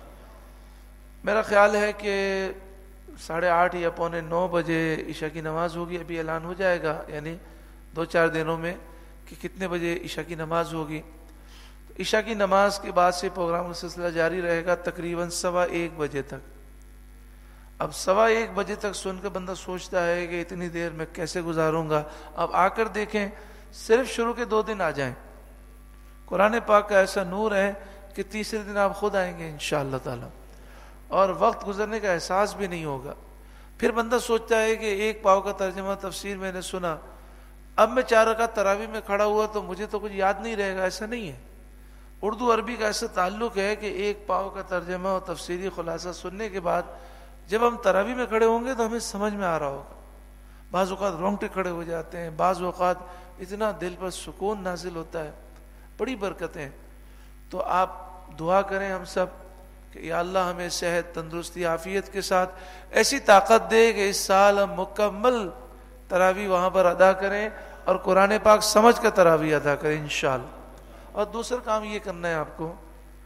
میرا خیال ہے کہ 8:30 یا 8:45 بجے عشاء کی نماز ہوگی. ابھی اعلان ہو جائے گا یعنی 2-4 دنوں میں کہ کتنے بجے عشاء کی نماز ہوگی. عشاء کی نماز کے بعد سے پروگرام کا سلسلہ جاری رہے گا تقریباً 1:15 بجے تک. اب 1:15 بجے تک سن کے بندہ سوچتا ہے کہ اتنی دیر میں کیسے گزاروں گا. اب آ کر دیکھیں صرف شروع کے 2 دن آ جائیں. قرآن پاک کا ایسا نور ہے کہ تیسرے دن آپ خود آئیں گے انشاءاللہ تعالی، اور وقت گزرنے کا احساس بھی نہیں ہوگا. پھر بندہ سوچتا ہے کہ 1 پاؤ کا ترجمہ تفسیر میں نے سنا، اب میں 4 رکعت تراویح میں کھڑا ہوا تو مجھے تو کچھ یاد نہیں رہے گا. ایسا نہیں ہے. اردو عربی کا ایسا تعلق ہے کہ 1 پاؤ کا ترجمہ اور تفسیری خلاصہ سننے کے بعد جب ہم تراویح میں کھڑے ہوں گے تو ہمیں سمجھ میں آ رہا ہوگا. بعض اوقات رونگٹے کھڑے ہو جاتے ہیں، بعض اوقات اتنا دل پر سکون نازل ہوتا ہے، بڑی برکتیں. تو آپ دعا کریں ہم سب کہ یا اللہ ہمیں صحت، تندرستی، عافیت کے ساتھ ایسی طاقت دے کہ اس سال ہم مکمل تراویح وہاں پر ادا کریں اور قرآن پاک سمجھ کر تراویح ادا کریں انشاءاللہ. اور دوسرا کام یہ کرنا ہے آپ کو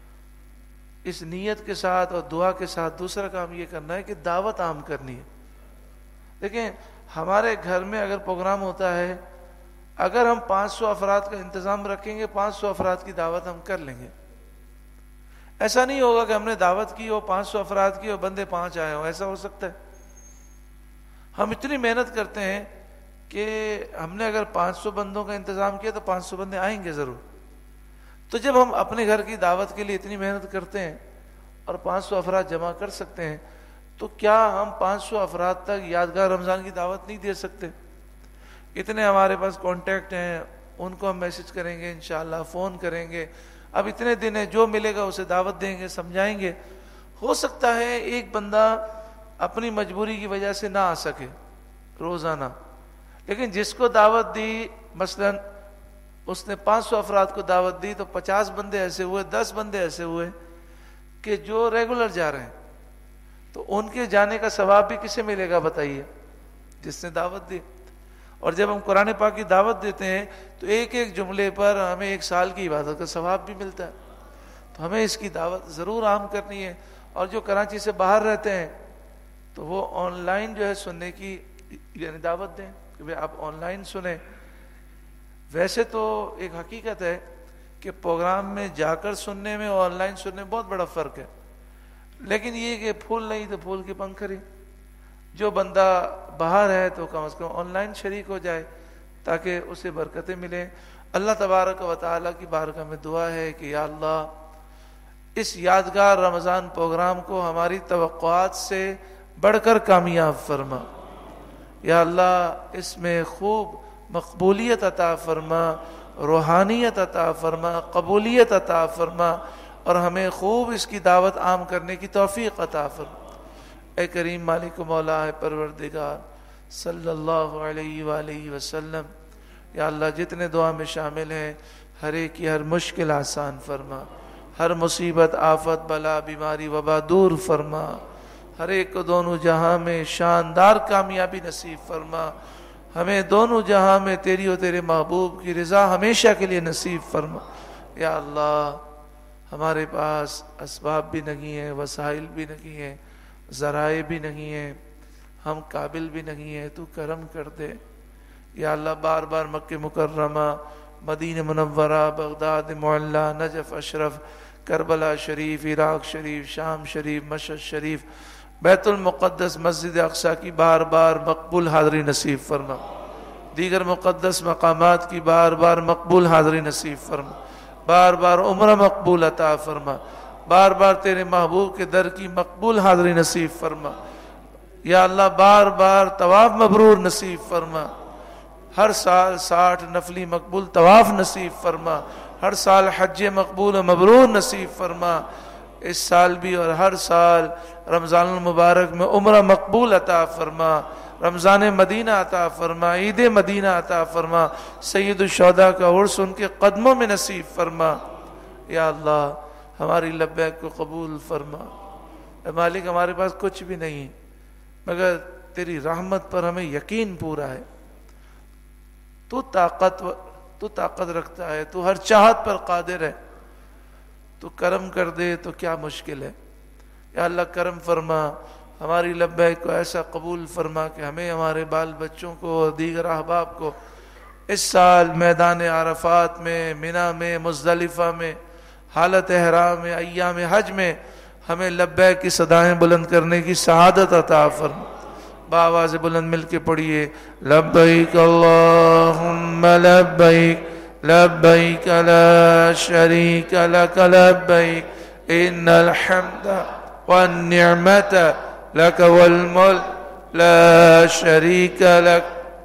اس نیت کے ساتھ اور دعا کے ساتھ، دوسرا کام یہ کرنا ہے کہ دعوت عام کرنی ہے. دیکھیں ہمارے گھر میں اگر پروگرام ہوتا ہے، اگر ہم 500 افراد کا انتظام رکھیں گے 500 افراد کی دعوت ہم کر لیں گے. ایسا نہیں ہوگا کہ ہم نے دعوت کی ہو 500 افراد کی اور بندے 5 آئے ہوں. ایسا ہو سکتا ہے؟ ہم اتنی محنت کرتے ہیں کہ ہم نے اگر 500 بندوں کا انتظام کیا تو 500 بندے آئیں گے ضرور. تو جب ہم اپنے گھر کی دعوت کے لیے اتنی محنت کرتے ہیں اور 500 افراد جمع کر سکتے ہیں تو کیا ہم 500 افراد تک یادگار رمضان کی دعوت نہیں دے سکتے؟ اتنے ہمارے پاس کانٹیکٹ ہیں، ان کو ہم میسج کریں گے انشاءاللہ، فون کریں گے. اب اتنے دن ہے، جو ملے گا اسے دعوت دیں گے، سمجھائیں گے. ہو سکتا ہے ایک بندہ اپنی مجبوری کی وجہ سے نہ آ سکے روزانہ، لیکن جس کو دعوت دی، مثلا اس نے 500 افراد کو دعوت دی تو 50 بندے ایسے ہوئے، 10 بندے ایسے ہوئے کہ جو ریگولر جا رہے ہیں. تو ان کے جانے کا ثواب بھی کسے ملے گا بتائیے؟ جس نے دعوت دی. اور جب ہم قرآن پاک کی دعوت دیتے ہیں تو ایک ایک جملے پر ہمیں 1 سال کی عبادت کا ثواب بھی ملتا ہے. تو ہمیں اس کی دعوت ضرور عام کرنی ہے. اور جو کراچی سے باہر رہتے ہیں تو وہ آن لائن جو ہے سننے کی یعنی دعوت دیں کہ بھائی آپ آن لائن سنیں. ویسے تو ایک حقیقت ہے کہ پروگرام میں جا کر سننے میں اور آن لائن سننے میں بہت بڑا فرق ہے، لیکن یہ کہ پھول نہیں تو پھول کی پنکھڑی. جو بندہ باہر ہے تو کم از کم آن لائن شریک ہو جائے تاکہ اسے برکتیں ملیں. اللہ تبارک و تعالیٰ کی بارگاہ میں دعا ہے کہ یا اللہ اس یادگار رمضان پروگرام کو ہماری توقعات سے بڑھ کر کامیاب فرما. یا اللہ اس میں خوب مقبولیت عطا فرما، روحانیت عطا فرما، قبولیت عطا فرما، اور ہمیں خوب اس کی دعوت عام کرنے کی توفیق عطا فرما. اے کریم مالک و مولا ہے پروردگار صلی اللہ علیہ وآلہ وسلم، یا اللہ جتنے دعا میں شامل ہیں ہر ایک کی ہر مشکل آسان فرما، ہر مصیبت، آفت، بلا، بیماری، وبا دور فرما. ہر ایک کو دونوں جہاں میں شاندار کامیابی نصیب فرما. ہمیں دونوں جہاں میں تیری و تیرے محبوب کی رضا ہمیشہ کے لیے نصیب فرما. یا اللہ ہمارے پاس اسباب بھی نہیں ہیں، وسائل بھی نہیں ہیں، ذرائع بھی نہیں ہیں، ہم قابل بھی نہیں ہیں. تو کرم کر دے یا اللہ. بار بار مکہ مکرمہ، مدینہ منورہ، بغداد معلیٰ، نجف اشرف، کربلا شریف، عراق شریف، شام شریف، مشہد شریف، بیت المقدس، مسجد اقصیٰ کی بار بار مقبول حاضری نصیب فرما. دیگر مقدس مقامات کی بار بار مقبول حاضری نصیب فرما. بار بار عمرہ مقبول عطا فرما. بار بار تیرے محبوب کے در کی مقبول حاضری نصیب فرما. یا اللہ بار بار طواف مبرور نصیب فرما. ہر سال 60 نفلی مقبول طواف نصیب فرما. ہر سال حج مقبول و مبرور نصیب فرما. اس سال بھی اور ہر سال رمضان المبارک میں عمرہ مقبول عطا فرما، رمضان مدینہ عطا فرما، عید مدینہ عطا فرما، سید الشہداء کا عرس ان کے قدموں میں نصیب فرما۔ یا اللہ ہماری لبیک کو قبول فرما۔ اے مالک ہمارے پاس کچھ بھی نہیں مگر تیری رحمت پر ہمیں یقین پورا ہے، تو طاقت رکھتا ہے، تو ہر چاہت پر قادر ہے، تو کرم کر دے تو کیا مشکل ہے۔ یا اللہ کرم فرما، ہماری لبیک کو ایسا قبول فرما کہ ہمیں، ہمارے بال بچوں کو اور دیگر احباب کو اس سال میدان عرفات میں، منی میں، مزدلفہ میں، حالت احرام میں، ایام حج میں ہمیں لبیک کی صدائیں بلند کرنے کی سعادت عطا فرما۔ بآواز بلند مل کے پڑھیے، لبیک اللہم لبیک لبیک لا شریک لک لبیک ان الحمد والنعمت لک والملک لا شریک لک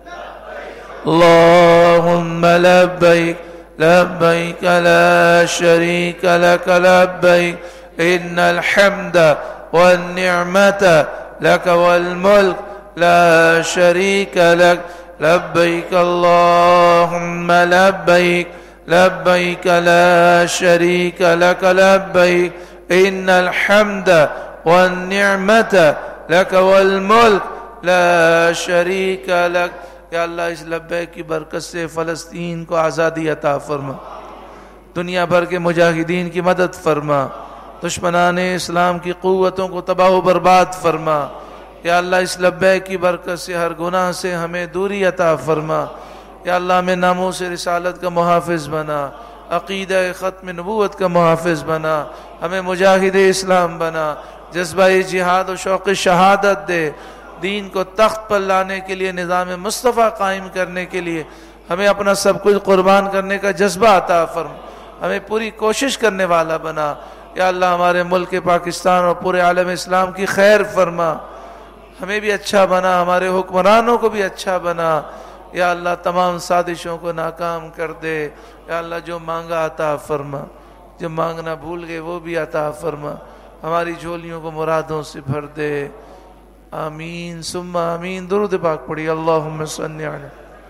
اللہم لبیک لبیک لا شریک لک لبیک ان الحمد والنعمت لک والملک لا شریک لک لبیک اللہم لبیک لبیک لا شریک لک لبیک ان الحمد والنعمت لک والملک لا شریک لک۔ یا اللہ اس لبیک کی برکت سے فلسطین کو آزادی عطا فرما، دنیا بھر کے مجاہدین کی مدد فرما، دشمنان اسلام کی قوتوں کو تباہ و برباد فرما۔ یا اللہ اس لبیک کی برکت سے ہر گناہ سے ہمیں دوری عطا فرما۔ یا اللہ ہمیں ناموس رسالت کا محافظ بنا، عقیدہ ختم نبوت کا محافظ بنا، ہمیں مجاہد اسلام بنا، جذبہ جہاد و شوق شہادت دے، دین کو تخت پر لانے کے لیے، نظام مصطفیٰ قائم کرنے کے لیے ہمیں اپنا سب کچھ قربان کرنے کا جذبہ عطا فرما، ہمیں پوری کوشش کرنے والا بنا۔ یا اللہ ہمارے ملک پاکستان اور پورے عالم اسلام کی خیر فرما، ہمیں بھی اچھا بنا، ہمارے حکمرانوں کو بھی اچھا بنا۔ یا اللہ تمام سازشوں کو ناکام کر دے۔ یا اللہ جو مانگا عطا فرما، جو مانگنا بھول گئے وہ بھی عطا فرما، ہماری جھولیوں کو مرادوں سے بھر دے۔ آمین ثم آمین۔ درود پاک پڑھی، اللہم صلی علی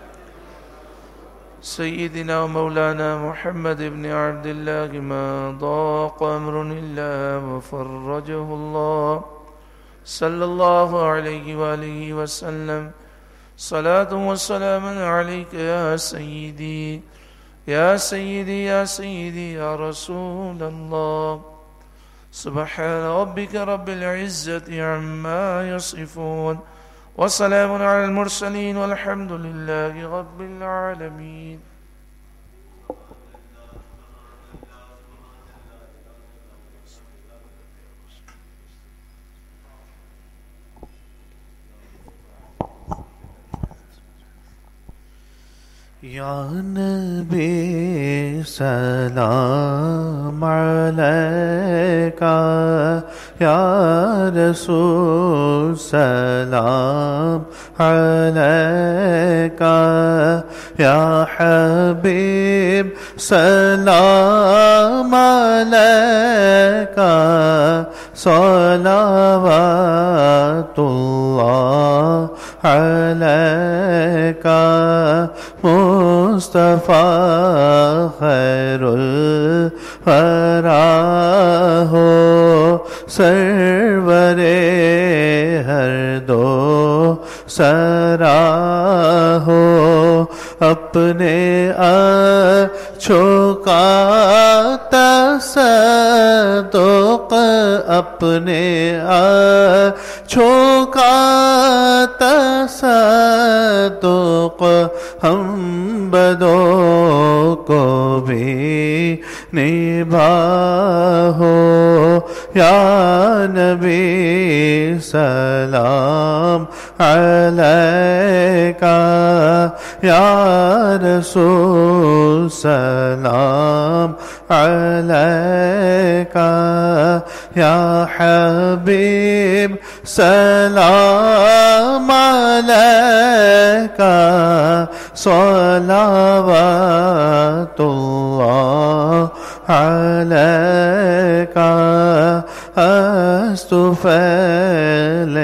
سیدنا و مولانا محمد ابن عبد اللہ ما ضاق امر اللہ وفرجہ اللہ صلی اللہ علیہ وآلہ وسلم۔ صلاة و سلام علیک یا سیدی یا سیدی یا سیدی یا رسول اللہ۔ سبحان ربک رب العزت عما یصفون وسلام علی المرسلین والحمد للہ رب العالمین۔ یا نبی سلام علیکہ، یا رسول سلام علیکہ، یا حبیب سلام علیکہ، صلوات اللہ علیکہ، مصطفیٰ خیر الورا ہو، سرور ہر دو سرا ہو، اپنے اچھوں کا تصدق، اپنے اچھوں کا تصدق، ہم بدوں کو بھی نبھاؤ۔ یا نبی سلام علیکہ، یا رسول سلام علیکہ، یا حبیب سلام علیکہ، صلوات اللہ عليك استفل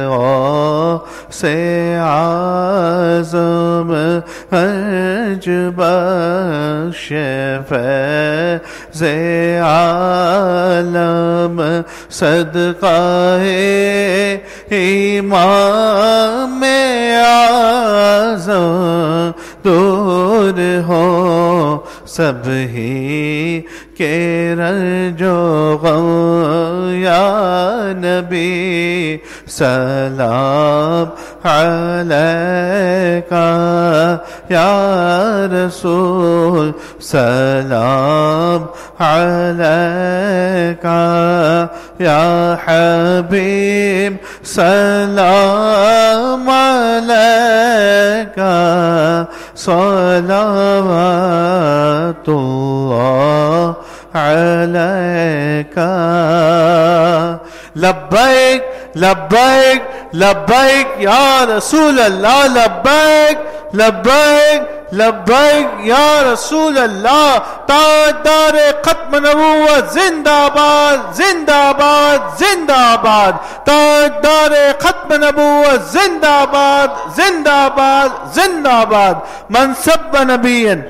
سعظم أجبك شفاء زي عالم صدقه امام اعظم دور ہو سب ہی کے رنجو غم یا نبی سلام علیکہ یا رسول سلام علیکہ یا حبیب سلام علیکہ صلوات اللہ علیکہ لبیک لبیک لبیک یا رسول اللہ لبیک لبیک لبیک یا رسول اللہ تاجدار ختم نبوت زندہ باد زندہ باد زندہ باد تاجدار ختم نبوت زندہ باد زندہ باد زندہ باد منصب نبیًا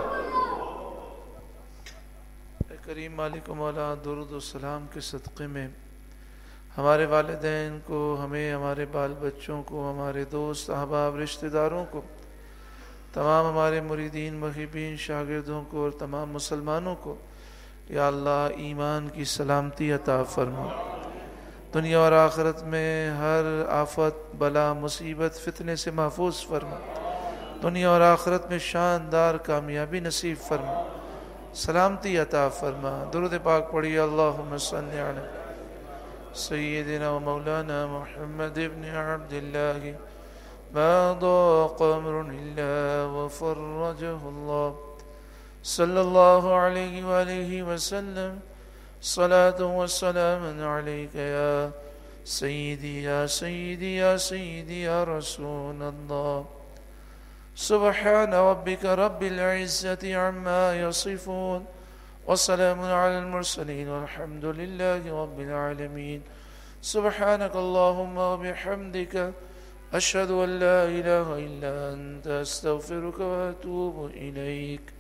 کریم مالک و مولا درود و سلام کے صدقے میں ہمارے والدین کو ہمیں ہمارے بال بچوں کو ہمارے دوست احباب رشتہ داروں کو تمام ہمارے مریدین محبین شاگردوں کو اور تمام مسلمانوں کو یا اللہ ایمان کی سلامتی عطا فرما دنیا اور آخرت میں ہر آفت بلا مصیبت فتنے سے محفوظ فرما دنیا اور آخرت میں شاندار کامیابی نصیب فرما سلامتی عطا فرما درود پاک پڑھیے اللہم صلی علی سیدنا و مولانا محمد ابن عبد اللہ ما ضاق امر الا وفرجه الله صلی اللہ علیہ وآلہ وسلم صلاة والسلام علیک یا سیدی یا سیدی یا سیدی یا رسول اللہ سبحان ربك رب العزة عما يصفون وسلام على المرسلين والحمد لله رب العالمين سبحانك اللهم وبحمدك أشهد أن لا إله إلا أنت أستغفرك وأتوب إليك